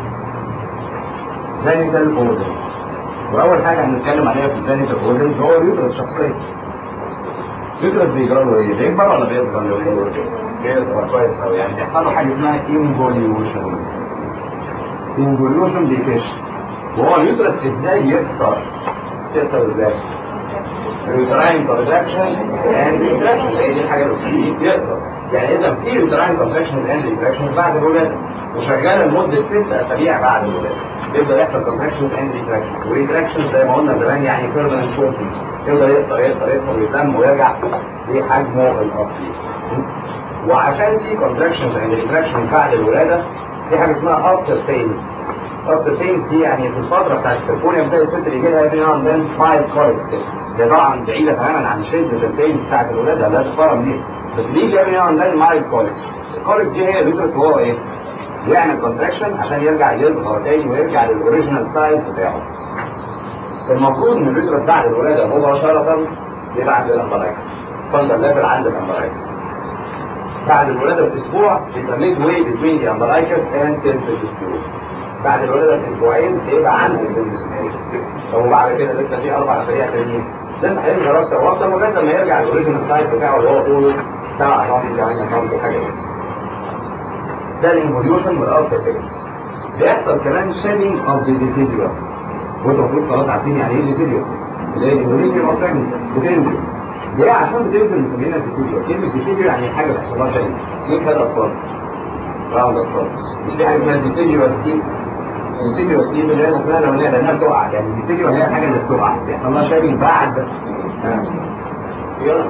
A: جينيتال اورجنز، واول حاجه هنتكلم عليها في الجينيتال اورجنز هو اليوترس الشخصيه. اليوترس بيجرى له ايه؟ بيكبر ولا بيصغر؟ بيصغر كويس قوي، يعني بيحصل له حاجه اسمها انفوليوشن. انفوليوشن بيكش. وهو اليوترس ازاي يكسر؟ يكسر ازاي؟ اليوتراين كونتراكشن اند ريتراكشن، هي دي الحاجه اللي بتخليه يكسر. يعني اذا في يوتراين كونتراكشن اند ريتراكشن بعد الولاده وشغاله لمده ست اسابيع بعد الولاده، يبدا يحصل كونتراكشنز اند ريتراكشنز، وريتراكشنز زي ما قلنا زمان يعني بيرمننت شورتنج، يبدا يقصر يقصر يقصر ويتلم ويرجع لحجمه الاصلي. وعشان في كونتراكشنز اند ريتراكشنز بعد الولاده في حاجه اسمها افتر بين. افتر بين دي يعني في الفتره بتاعت البريكوريوم بتاعت الست اللي يجي لها افري ناو اند ذن فايف كولز كده. هي طبعا بعيده تماما عن شده البين بتاعت الولاده لا تقارن بيها، بس بيجي افري ناو اند ذن مايل كولز. الكولز دي هي اليوترس وهو ايه؟ يعمل كونتراكشن عشان يرجع يصغر تاني ويرجع للاوريجينال سايز بتاعه. المفروض ان اليوترس بعد الولاده مباشره يبقى عند الامبرايكس، فندر ليفل عند الامبرايكس. بعد الولاده باسبوع يبقى ميد واي بين الامبرايكس اند سيرفيس تيوب. بعد الولاده باسبوعين يبقى عند السيرفيس تيوب. طب وبعد كده لسه في اربع اسابيع تانيين، لسه هيظهر اكتر واكتر لغايه لما يرجع الاوريجنال سايز بتاعه اللي هو طوله سبعة سم ثمانية سم حاجه كده. ده الانفوليوشن والاوتر كده. بيحصل كمان شيدنج اوف ذا ديسيديوم، وانتوا المفروض خلاص عارفين يعني ايه ديسيديوم، اللي هي الاندوميتريوم اوف بريجنسي بتنزل. ليه؟ عشان بتنزل مسمينها ديسيديوم. كلمه ديسيديوم يعني حاجه بيحصل لها شيدنج. ليه كده اطفال؟ راوند اطفال. مش في حاجه اسمها ديسيديوم ستيب؟ ديسيديوم ستيب اللي هي اسمها لونيه لانها بتقع، يعني الديسيديوم هي الحاجه اللي بتقع بيحصل لها شيدنج بعد يلا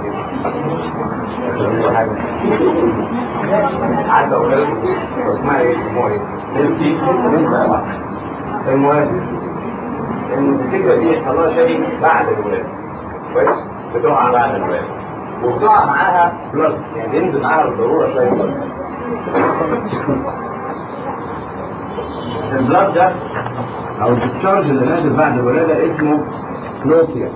A: حاجه عدى ولاد اسمها ايه؟ اسمها ايه؟ المهم ان الديسيديوم دي يحصل لها شيدنج بعد الولاده. كويس؟ بتقع بعد الولاده وبتقع معاها بلد، يعني بينزل معاها بالضروره شويه بلد. البلد ده او الديسشارج اللي نازل بعد الولاده اسمه لوكيا.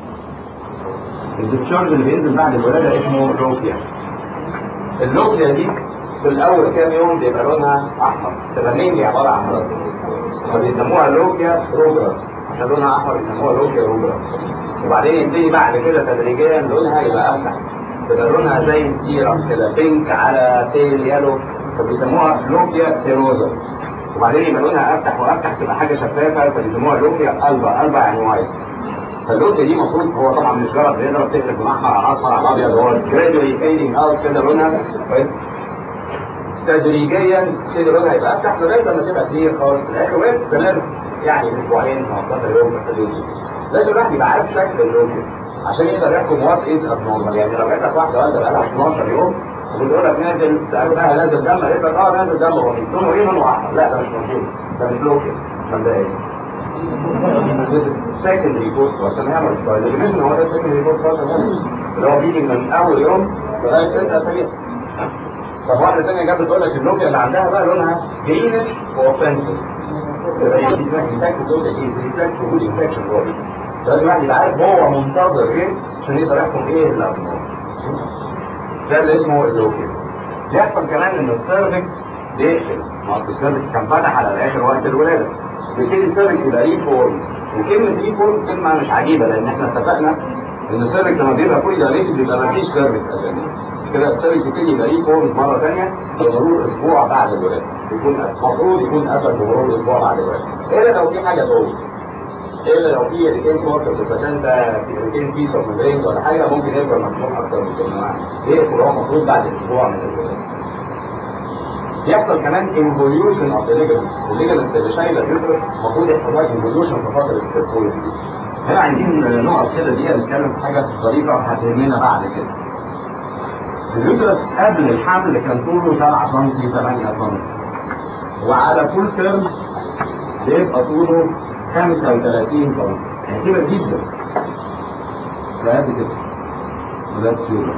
A: الديسشارج اللي بينزل بعد الولاده اسمه لوكيا. اللوكيا دي في الاول كام يوم بيبقى لونها احمر، تبقى مينلي عباره عن بلد، فبيسموها لوكيا روبرا، عشان لونها احمر بيسموها لوكيا روبرا. وبعدين يبتدي بعد كده تدريجيا لونها يبقى افتح، تبقى لونها زي السيرم كده بينك على تيل يالو، فبيسموها لوكيا سيروزا. وبعدين يبقى لونها افتح وافتح تبقى حاجه شفافه، فبيسموها لوكيا البا. البا يعني وايت. فاللوكيا دي المفروض هو طبعا مش جرس بيقدر تقلب من احمر على اصفر على ابيض، هو جرادولي فيدنج اوت كده لونها كويس. تدريجيا كده لونها يبقى افتح لغايه لما تبقى كلير خالص في الاخر، وهي تستمر يعني اسبوعين خمستاشر يوم في الحدود دي. لازم الواحد يبقى عارف شكل اللوكيا عشان يقدر يحكم وات از ابنورمال. يعني لو جات لك واحده والده بقى لها اتناشر يوم وبتقول لك نازل، سالتها نازل دم، قالت لك اه نازل دم بسيط، لونه ايه؟ لونه احمر. لا ده مش موجود، ده مش لوكيا، ده ايه؟ This is secondary postpartum hemorrhage. فالديفينيشن هو ده secondary postpartum hemorrhage اللي هو بيجي من اول يوم لغايه ست اسابيع. طب واحده ثانيه جت بتقول لك اللوكيا اللي عندها بقى لونها جرينش واوفنسيف. دي اسمها انفكتد لوكيا، دي ريفلكت وجود انفكشن جوه. لازم الواحد يبقى عارف هو منتظر ايه عشان يقدر يحكم ايه اللي ابنورمال. ده اللي اسمه اللوكيا. بيحصل كمان ان السيرفكس بيقفل، ما اصل السيرفكس كان فتح على الاخر وقت الولاده، بيبتدي السيرفكس يبقى ريفورم. وكلمه ريفورم كلمه مش عجيبه لان احنا اتفقنا ان السيرفكس لما بيبقى فولي دايليتد بيبقى ما فيش سيرفكس اساسا. كده السيرفكس يبتدي يبقى ريفورم مره ثانيه بمرور اسبوع بعد الولاده، يكون المفروض يكون قفل بمرور اسبوع بعد الولاده، الا لو في حاجه جوه، الا لو في ريتين كورتر في البلاسنتا، في ريتين بيس اوف ميمبرينز ولا حاجه ممكن يفضل مفتوح اكتر من كده. يقفل هو المفروض بعد اسبوع من الولاده. يحصل كمان انفوليوشن اوف ذا ليجمنتس، الليجمنتس اللي شايله اليوترس المفروض يحصل لها انفوليوشن في فتره التكوين. هنا عايزين نقف كده دقيقه نتكلم في حاجه ظريفه هتهمنا بعد كده. اليوترس قبل الحمل كان طوله سبعة سم ثمانية سم، وعلى كل ترم بيبقى طوله خمسة وثلاثين سم، يعني كبير جدا. فقد كده وده التيوب.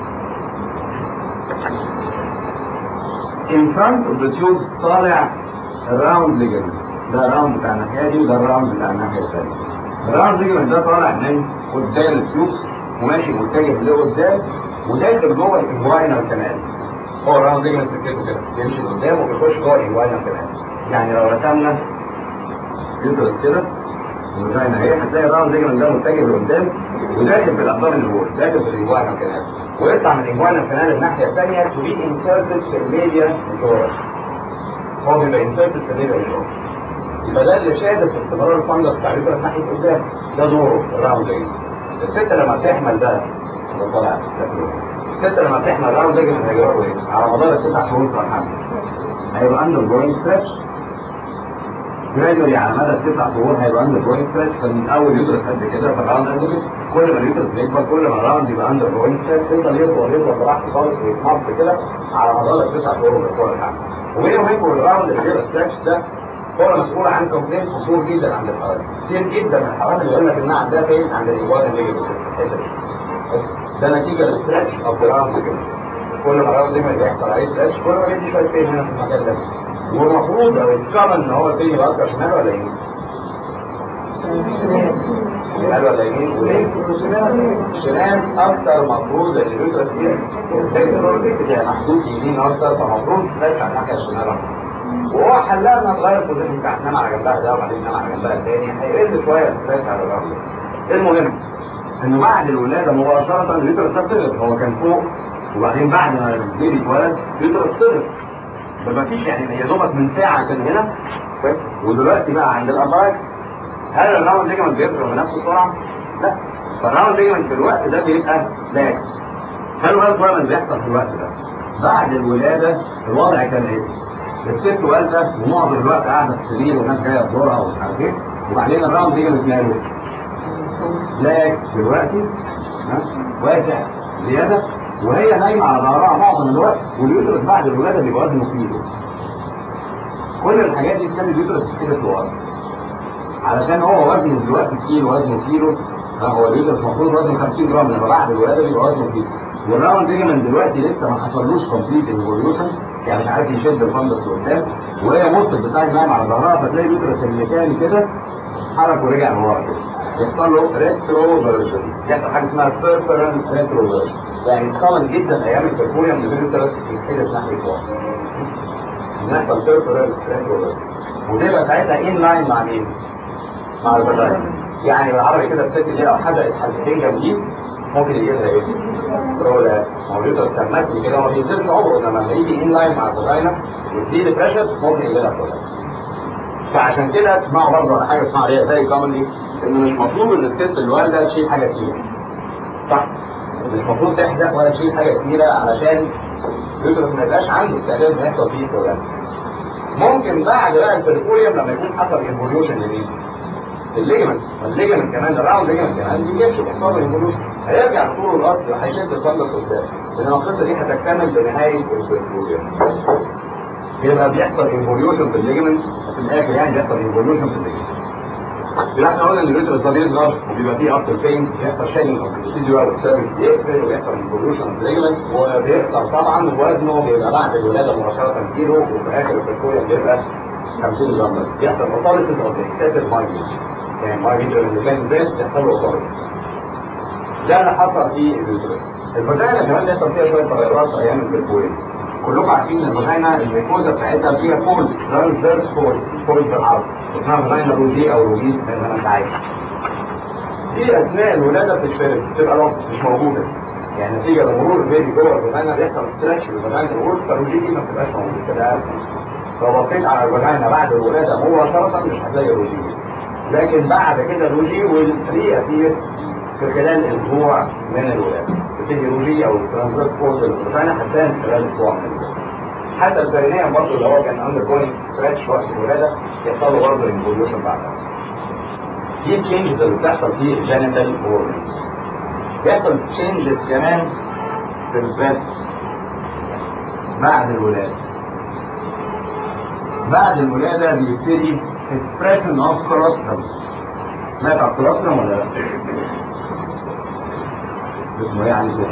A: In front of the tubes طالع الراوند ليجمنت، ده الراوند بتاع الناحيه دي وده الراوند بتاع الناحيه الثانيه. الراوند ليجمنت ده طالع من قدام التيوبس وماشي متجه لقدام وداخل جوه الانجواينال كانال. هو الراوند ليجمنت سكته كده بيمشي لقدام وبيخش جوه الانجواينال كانال. يعني لو رسمنا يوترس كده الفاجينا اهي هتلاقي الراوند ليجمنت ده متجه لقدام وداخل في الابدومين وول، داخل في الانجواينال كانال، ويطلع من الانجواينال كانال الناحيه الثانيه to be inserted في الميديا ميجورا. هو بيبقى inserted في الميديا ميجورا. يبقى ده اللي شادد في استمرار الفنجس بتاع اليوترس ناحيه قدام، ده دوره الراوند ليجمنت. الست لما بتحمل ده ده طالع الست لما بتحمل الراوند ليجمنت هيجربوا ايه؟ على مدار التسع شهور بتوع الحمل هيبقى اندر جوينج ستريتش. جرادولي على مدى التسع شهور هيبقى اندر جوينج ستريتش. فمن اول يوترس قد كده فالراوند قد كده، كل ما اليوترس بيكبر كل ما الراوند يبقى اندر جوينج ستريتش، يفضل يكبر يكبر براحته خالص ويتمط كده على مدار التسع شهور بتوع الحمل. وبينه وبين الراوند اللي بيبقى ستريتش ده هو مسؤول عن كومبليت مشهور جدا عند الحوامل. كتير جدا من الحوامل يقول لك انها عندها فين؟ عند الانجواينال ليجمنت في الحته دي. ده نتيجه للستريتش اوف ذا راوند ليجمنت. كل ما الراوند ليجمنت بيحصل عليه ستريتش كل ما بيدي شويه بين هنا في المكان ده. والمفروض او الكومن ان هو البين يبقى اكتر شمال ولا يمين؟ شمال ولا يمين؟ وليه؟ شمال اكتر مفروض ان اليوترس فيه فليكسبل يعني محدود يمين اكتر، فمفروض ستريتش على الناحيه الشمال اكتر. وهو حلها انها تغير البوزيشن بتاعها، تنام على جنبها ده وبعدين تنام على جنبها الثاني، هيقل شويه الستريتش على الارض. المهم انه بعد الولاده مباشره اليوترس ده صغر، هو كان فوق وبعدين بعد ما البيبي اتولد اليوترس صغر. ما فيش يعني يا دوبك من ساعه كان هنا بس، ودلوقتي بقى عند الابراكس. هل الراوند ليجمنت بيضرب بنفس السرعه؟ لا. فالراوند ليجمنت في الوقت ده بيبقى لاكس. هل الولد دايما بيحصل في الوقت ده؟ بعد الولاده الوضع كان ايه؟ الست والده ومعظم الوقت قاعده في السرير والناس جايه تزورها ومش عارف ايه، وبعدين الراوند ليجمنت ماله؟ لاكس دلوقتي ها واسع زياده، وهي نايمه على ظهرها معظم الوقت، واليوترس بعد الولاده بيبقى وزنه كيلو. كل الحاجات دي بتخلي اليوترس كده لورا، علشان هو وزنه دلوقتي كيلو، وزنه كيلو. هو اليوترس المفروض وزنه خمسين جرام، لما بعد الولاده بيبقى وزنه كيلو. والراوند ليجمنت دلوقتي لسه ما حصلوش كومبليت انفوليوشن، يعني مش عارف يشد الفندس لقدام، وهي مصر بتاعي نايم على ظهرها، فتلاقي اليوترس اللي كان كده حرك ورجع لورا كده، يحصل له ريتروفيرجن، يحصل حاجه اسمها بيرفرنت ريتروفيرجن. يعني كومن جدا ايام البرفوريوم من اليوترس يتحدث ناحيه ورا، بيحصل بيرفرنت ريتروفيرجن، وتبقى ساعتها ان لاين مع مين؟ مع الفاجينا. يعني بالعربي كده الست دي لو حزقت حزتين جامدين ممكن يجي لها ايه؟ برولابس. ما هو اليوترس سمتني كده وما بينزلش عمره، انما لما يجي ان لاين مع الفاجينا وتزيد البريشر ممكن يجي لها برولابس. فعشان كده تسمعوا برضه على حاجه اسمها عليها زي كومنلي انه مش مطلوب ان الست الوالده تشيل حاجه تقيله. صح؟ مش مفروض تحزق ولا تشيل حاجه تقيله علشان اليوترس ما يبقاش عنده استعداد انه يحصل فيه برولابس. ممكن بعد بقى البرفوريوم لما يكون حصل انفوليوشن لمين؟ الليجمنت، الليجمنت كمان الراوند ليجمنت كمان بيجيبش بيحصل له انفوليوشن، هيرجع لطوله الاصلي وهيشد الفندس قدام، لان القصه دي هتكتمل بنهايه البرفوريوم. يبقى بيحصل انفوليوشن في الليجمنت في الاخر، يعني بيحصل انفوليوشن في الليجمنت. يبقى احنا قلنا ان اليوترس ده بيصغر وبيبقى فيه افتر بين، بيحصل شيلنج اوف الفيديوال والسيرفيس بيقفل ويحصل انفوليوشن في الليجمنت، وبيحصل طبعا وزنه بيبقى بعد الولاده مباشره كيلو، وفي اخر البرفوريوم بيبقى خمسين جرام بس. بيحصل اوتوليسيس اوف اكسسيف مايجرين، يعني مايجرين اللي كان زاد بيحصل له اوتوليسيس. ده اللي حصل في اليوترس. الفاجينا كمان بيحصل فيها شويه تغيرات في ايام البرفوريوم. كلكم عارفين ان الفاجينا الميكوزا بتاعتها فيها فولز، ترانسفيرس فولز، فولز بالعرض، اسمها فاجينا روجي او روجيز زي ما انت عايز. في اثناء الولاده بتتفرد، بتبقى لوست مش موجوده، يعني نتيجه لمرور البيبي جوه الفاجينا بيحصل ستريتش للفاجينا الورد، فالروجي دي ما بتبقاش موجوده، بتبقى ارسل. لو بصيت على الفاجينا بعد الولاده مباشره مش هتلاقي روجي، لكن بعد كده روجي والفري اثير في خلال اسبوع من الولاده. بتيجي روجي او الترانسفيرس فورس اللي في الفاجينا هتبان خلال اسبوع من الولاده. حتى البرينيوم برضه اللي هو كان اندر جوينج ستريتش وقت الولاده يحصل له برضه انفوليوشن بعدها. دي التشينجز اللي بتحصل في الجينيتال اورجنز. بيحصل تشينجز كمان في البريستس بعد الولاده. بعد الولاده بيبتدي اكسبريشن اوف كولوسترم. سمعت عن الكولوسترم ولا لا؟ اسمه ايه عندك؟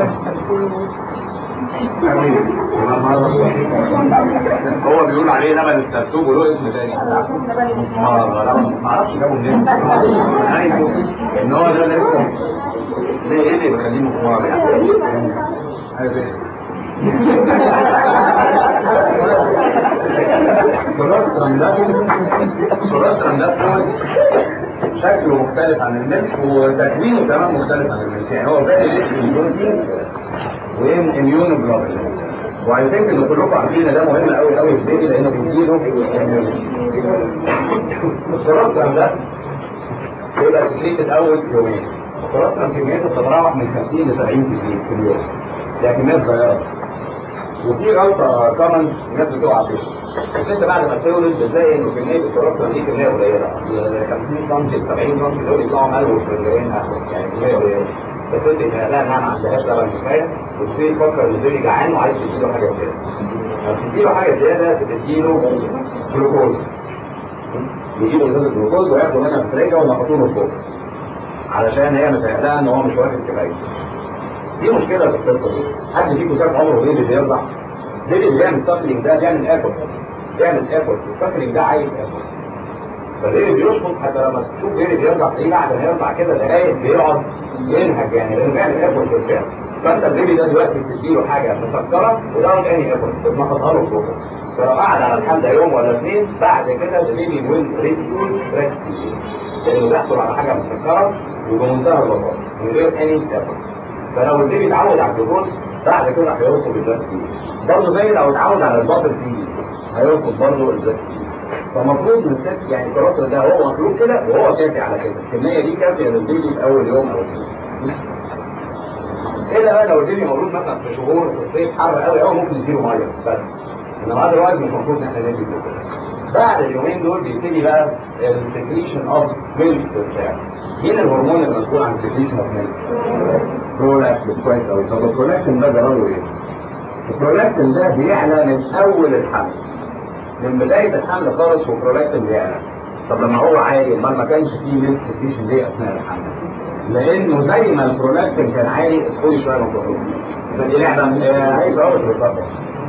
A: هو بيقول عليه لبن السرسوب وله اسم تاني مسمار، لبن معرفش جابه منين. عارفه ان هو ده اللي اسمه ليه ايه اللي بيخليه مسمار يعني؟ عارف ايه؟ الكولوسترم ده الكولوسترم ده شكله مختلف عن الملك وتكوينه كمان مختلف عن الملك، يعني هو باقي اسم بروتينز وين اميونوجلوبولينز. وعلى فكره ان كلكم عارفين ان ده مهم قوي قوي في البيبي لانه بيديله الكولوسترم ده بيبقى سكريتد اول يومين. الكولوسترم كميته بتتراوح من خمسين ل سبعين سكريت في اليوم، يعني كميه صغيره. وفي غلطه كومن الناس بتقع فيها، بس انت بعد ما تولد بتلاقي انه كميه الكولوسترم دي كميه قليله، اصل خمسين سم سبعين سم دول يطلعوا ملوى في الرجلين يعني كميه قليله، بس انت لا ما عندهاش لبن كفايه وتبتدي تفكر ان البيبي جعان وعايز تديله حاجه زياده. لما تديله حاجه زياده بتديله جلوكوز، يجيبوا ازازه جلوكوز وياخدوا منها بسريجه وينقطوا له فوق علشان هي متهيألها ان هو مش واخد كفايه. دي مشكله في القصه دي. حد فيكم شاف عمره بيبي بيرضع؟ بيبي اللي بيعمل ساكلينج ده بيعمل اكل، بيعمل اكل، الساكلينج ده عايز اكل. فالبيبي بيشفط، حتى لما تشوف بيبي بيرضع تلاقيه بعد ما يرضع كده دقايق بيقعد ينهج يعني لانه بيعمل ايفورت بالفعل. فانت البيبي ده دلوقتي بتديله حاجه مسكره وداون اني ايفورت بتنقطها له فوق، فلو قعد على الحال ده يوم ولا اثنين بعد كده البيبي ويل ريديوز بريست لانه بيحصل على حاجه مسكره وبمنتهى البساطه من غير اني ايفورت. فلو البيبي اتعود على الجلوكوز بعد كده هيرفض البريست برضه زي لو اتعود على البابل فيدنج هيرفض برضه البريست. فالمفروض ان الست يعني الكوليسترول ده هو مخلوق كده وهو كافي على كده، الكميه دي كافيه للبيبي في اول يوم او اثنين. الا بقى لو البيبي مولود مثلا في شهور في الصيف حر قوي قوي ممكن نديله ميه بس، انما اذروايز مش المفروض ان احنا ندي جلوكوز. بعد اليومين دول بيبتدي بقى السكريشن اوف ميلك بتاع. مين الهرمون المسؤول عن السكريشن اوف ميلك؟ برولاكتين. كويس قوي. طب البرولاكتين ده جراله ايه؟ البرولاكتين ده بيعلى من اول الحمل، من بدايه الحمل خالص والبرولاكتين بيعلى. طب لما هو عالي امال ما كانش فيه ميلك سكريشن ليه اثناء الحمل؟ لانه زي ما البرولاكتين كان عالي اسكولي شويه من البرولاكتين عشان دي لعبه عايزه اول بالظبط.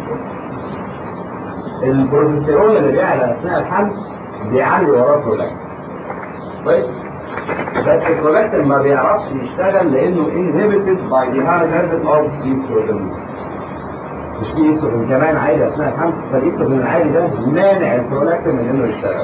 A: البروجستيرون اللي بيعلى اثناء الحمل بيعلي وراه البرولاكتين. كويس؟ بس البرولاكتين ما بيعرفش يشتغل لانه inhibited by the high level of estrogen. مش في استروجين كمان عالي اثناء الحمل، فالاستروجين العالي ده مانع البرولاكتين من انه يشتغل.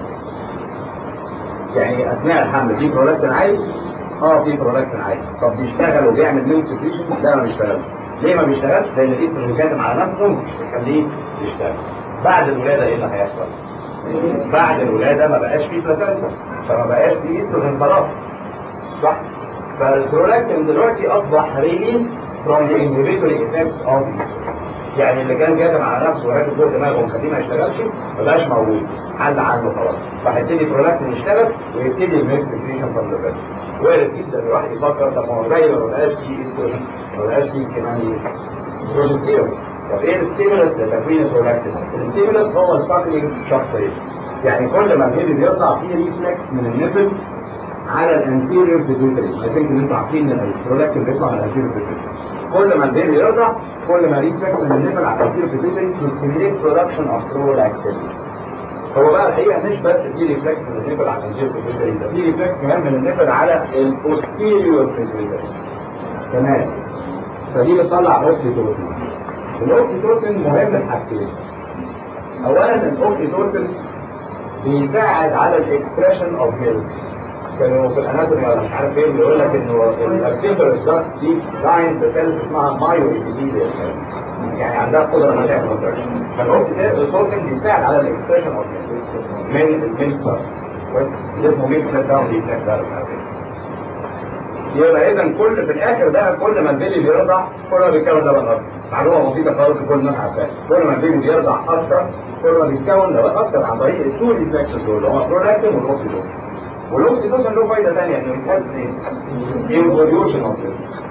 A: يعني اثناء الحمل في برولاكتين عالي؟ اه في برولاكتين عالي. طب بيشتغل وبيعمل ميلك سكريشن؟ لا ما بيشتغلش. ليه ما بيشتغلش؟ لان الاستروجين كاتم على نفسه مش بيخليه يشتغل. بعد الولاده ايه اللي هيحصل؟ بعد الولاده ما بقاش فيه بلاسنتا، فما بقاش فيه استروجين خلاص. صح؟ فالبرولاكتين دلوقتي اصبح ريليز from the inhibitory effect of estrogen. يعني اللي كان كاتم على نفسه وراكب فوق دماغه ومخليه ما يشتغلش ما بقاش موجود، حل عنه خلاص. فهيبتدي البرولاكتين يشتغل ويبتدي الميلك سكريشن فروم ذا بريست. وارد جدا الواحد يفكر طب ما هو زي ما بقاش فيه استروجين ما بقاش فيه كمان بروجستيرون. طب ايه الستيمولس لتكوين البرولاكتين؟ الستيمولس هو الساكلينج شخصيا. يعني كل ما البيبي بيطلع فيه ريفلكس من النفل على الانتيريور بيتوتري. انا فاكر ان انتوا عارفين ان البرولاكتين بيطلع من الانتيريور بيتوتري. كل ما البيبي يرضع كل ما ريفلكس من النفل على الانتيريور بيتوتري تستيميليت برودكشن اوف برولاكتين. هو بقى الحقيقه مش بس في ريفلكس من النفل على الانتيريور بيتوتري، ده في ريفلكس كمان من النفل على البوستيريور بيتوتري كمان. فدي بتطلع اوكسيتوسين. الاوكسيتوسين مهم لحاجتين. اولا الاوكسيتوسين بيساعد على الاكسبريشن اوف ميلك. كانوا في الاناتومي ولا مش عارف ايه بيقول لك انه الاكتيفرس داكتس دي لاين بسيلز اسمها مايو ايبيثيليال، يعني عندها قدره انها تعمل كونتراكشن. فالاوكسيتوسين بيساعد على الاكسبريشن اوف ميلك من الميلك داكتس. كويس؟ اللي اسمه ميلك فلات داون ريفلكس ده مش عارف ايه. يبقى اذا كل في الاخر بقى كل ما البيبي بيرضع كل ما بيتكون لبن اكتر. معلومه بسيطه خالص كل الناس عارفاها. كل ما البيبي بيرضع اكتر كل ما بيتكون لبن اكتر عن طريق التو ريفلكسز دول اللي هو البرولاكتين والاوكسيتوسين. والاوكسيتوسين له فايده ثانيه انه يتحدث ايه؟ انفوليوشن اوف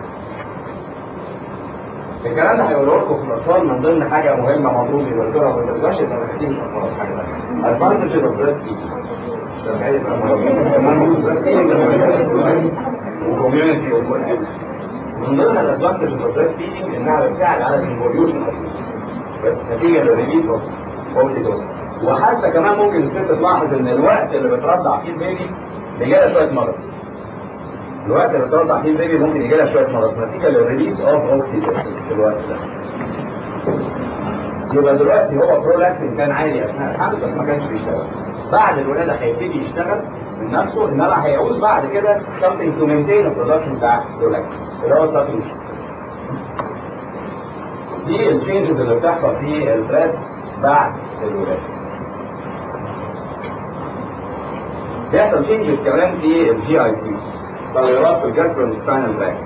A: الكلام ده هيقوله لكم في الاطفال من ضمن حاجه مهمه مطلوب من الدكتوره ما تقدرش انت ما تحكيش الاطفال حاجه ثانيه. ادفانتجز اوف بريست فيدنج وكوميونتي وكل حاجه. من ضمن الادفانتجز اوف بريست فيدنج انها بتساعد على الانفوليوشن بس نتيجه للريليز اوف اوكسيتوسين. وحتى كمان ممكن الست تلاحظ ان الوقت اللي بترضع فيه البيبي بيجي لها شويه مرض. الوقت اللي بترضع فيه البيبي ممكن يجي لها شويه مرض نتيجه للريليز اوف اوكسيتوسين في الوقت ده. يبقى دلوقتي هو برولاكتين كان عالي اثناء الحمل بس ما كانش بيشتغل. بعد الولاده هيبتدي يشتغل من نفسه، انما هيعوز بعد كده something to maintain البرودكشن بتاع البرولاكتين اللي هو السبليوشن. دي التشينجز اللي بتحصل في البريست بعد الولاده. بيحصل تشينجز كمان في الجي اي تي، تغيرات في الجاستروانتستاينال تراكت.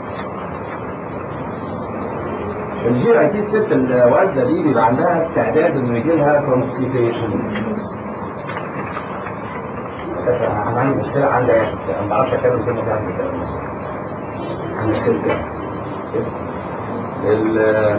A: الجي اي تي الست الوالده دي بيبقى عندها استعداد انه يجي لها كونستيبيشن. انا عندي مشكله عندي انا ما بعرفش اتكلم كلمه كده الكلام ده. مشكلتي ال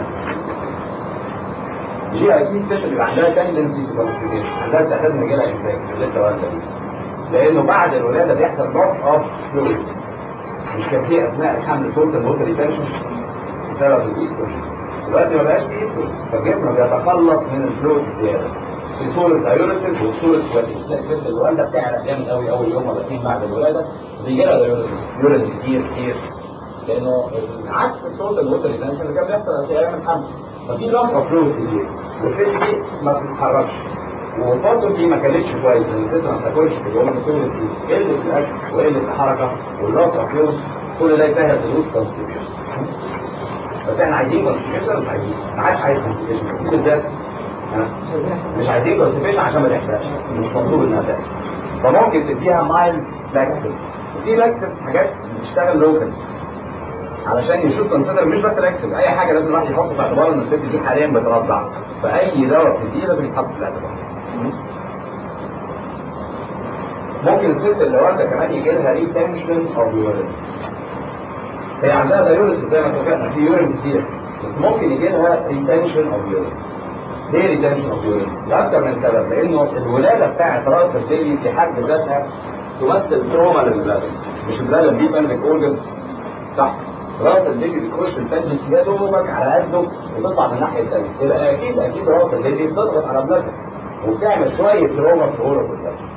A: جي اي تي الست بيبقى عندها تندنسي تو كونستيبيشن، عندها استعداد انه يجي لها امساك اللي لسه والده دي. لانه بعد الولاده بيحصل لوس اوف فلويدز. مش كان في اثناء الحمل صوت الوتر ريتنشن بسبب الايستروجين. دلوقتي ما بقاش في ايستروجين فالجسم بيتخلص من الفلويد الزياده. في صوره دايوريسيس وصوره سواتين. تلاقي ست الوالده بتعرق جامد قوي اول يوم ولا اثنين بعد الولاده بيجي لها دايوريسيس، يورين كتير كتير، لانه عكس الصوت الوتر ريتنشن اللي كان بيحصل في ايام الحمل. ففي لاس اوف فلويد كتير، والست دي ما بتتحركش، وفاصل دي ما كانتش كويس لان الست ما بتاكلش في اليوم بتولد فيه، قله الاكل وقله الحركه واللاس اوف فلويد كل ده يسهل حدوث كونستيبيوشن. بس احنا عايزين كونستيبيوشن مش عايزين، ما حدش عايز كونستيبيوشن، بس دي بالذات مش عايزين كونستيبيوشن عشان ما تحصلش، مش مطلوب انها تحصل. فممكن تديها مايل لاكسيف، وفي لاكسيف حاجات بتشتغل لوكال علشان يشوف كونسيدر، مش بس لاكسيف، اي حاجه لازم الواحد يحط في اعتباره ان الست دي حاليا بترضع، فاي دواء بتديه لازم يتحط في الاعتبار. ممكن الست اللي واخده كمان يجي لها ريتنشن اوف يورين. هي عندها دايوريسيس زي ما اتفقنا، في يورين كتير، بس ممكن يجي لها ريتنشن اوف يورين. ليه ريتنشن اوف يورين؟ لاكثر من سبب، لانه الولاده بتاعت راس البيبي في حد ذاتها تمثل تروما للبلادة. مش البلادة دي بلفيك اورجن، صح؟ راس البيبي بتخش البلفس يا دوبك على قده وتطلع من الناحيه الثانيه، يبقى اكيد اكيد راس البيبي بتضغط على البلادة وبتعمل شويه تروما في غرف البلادة.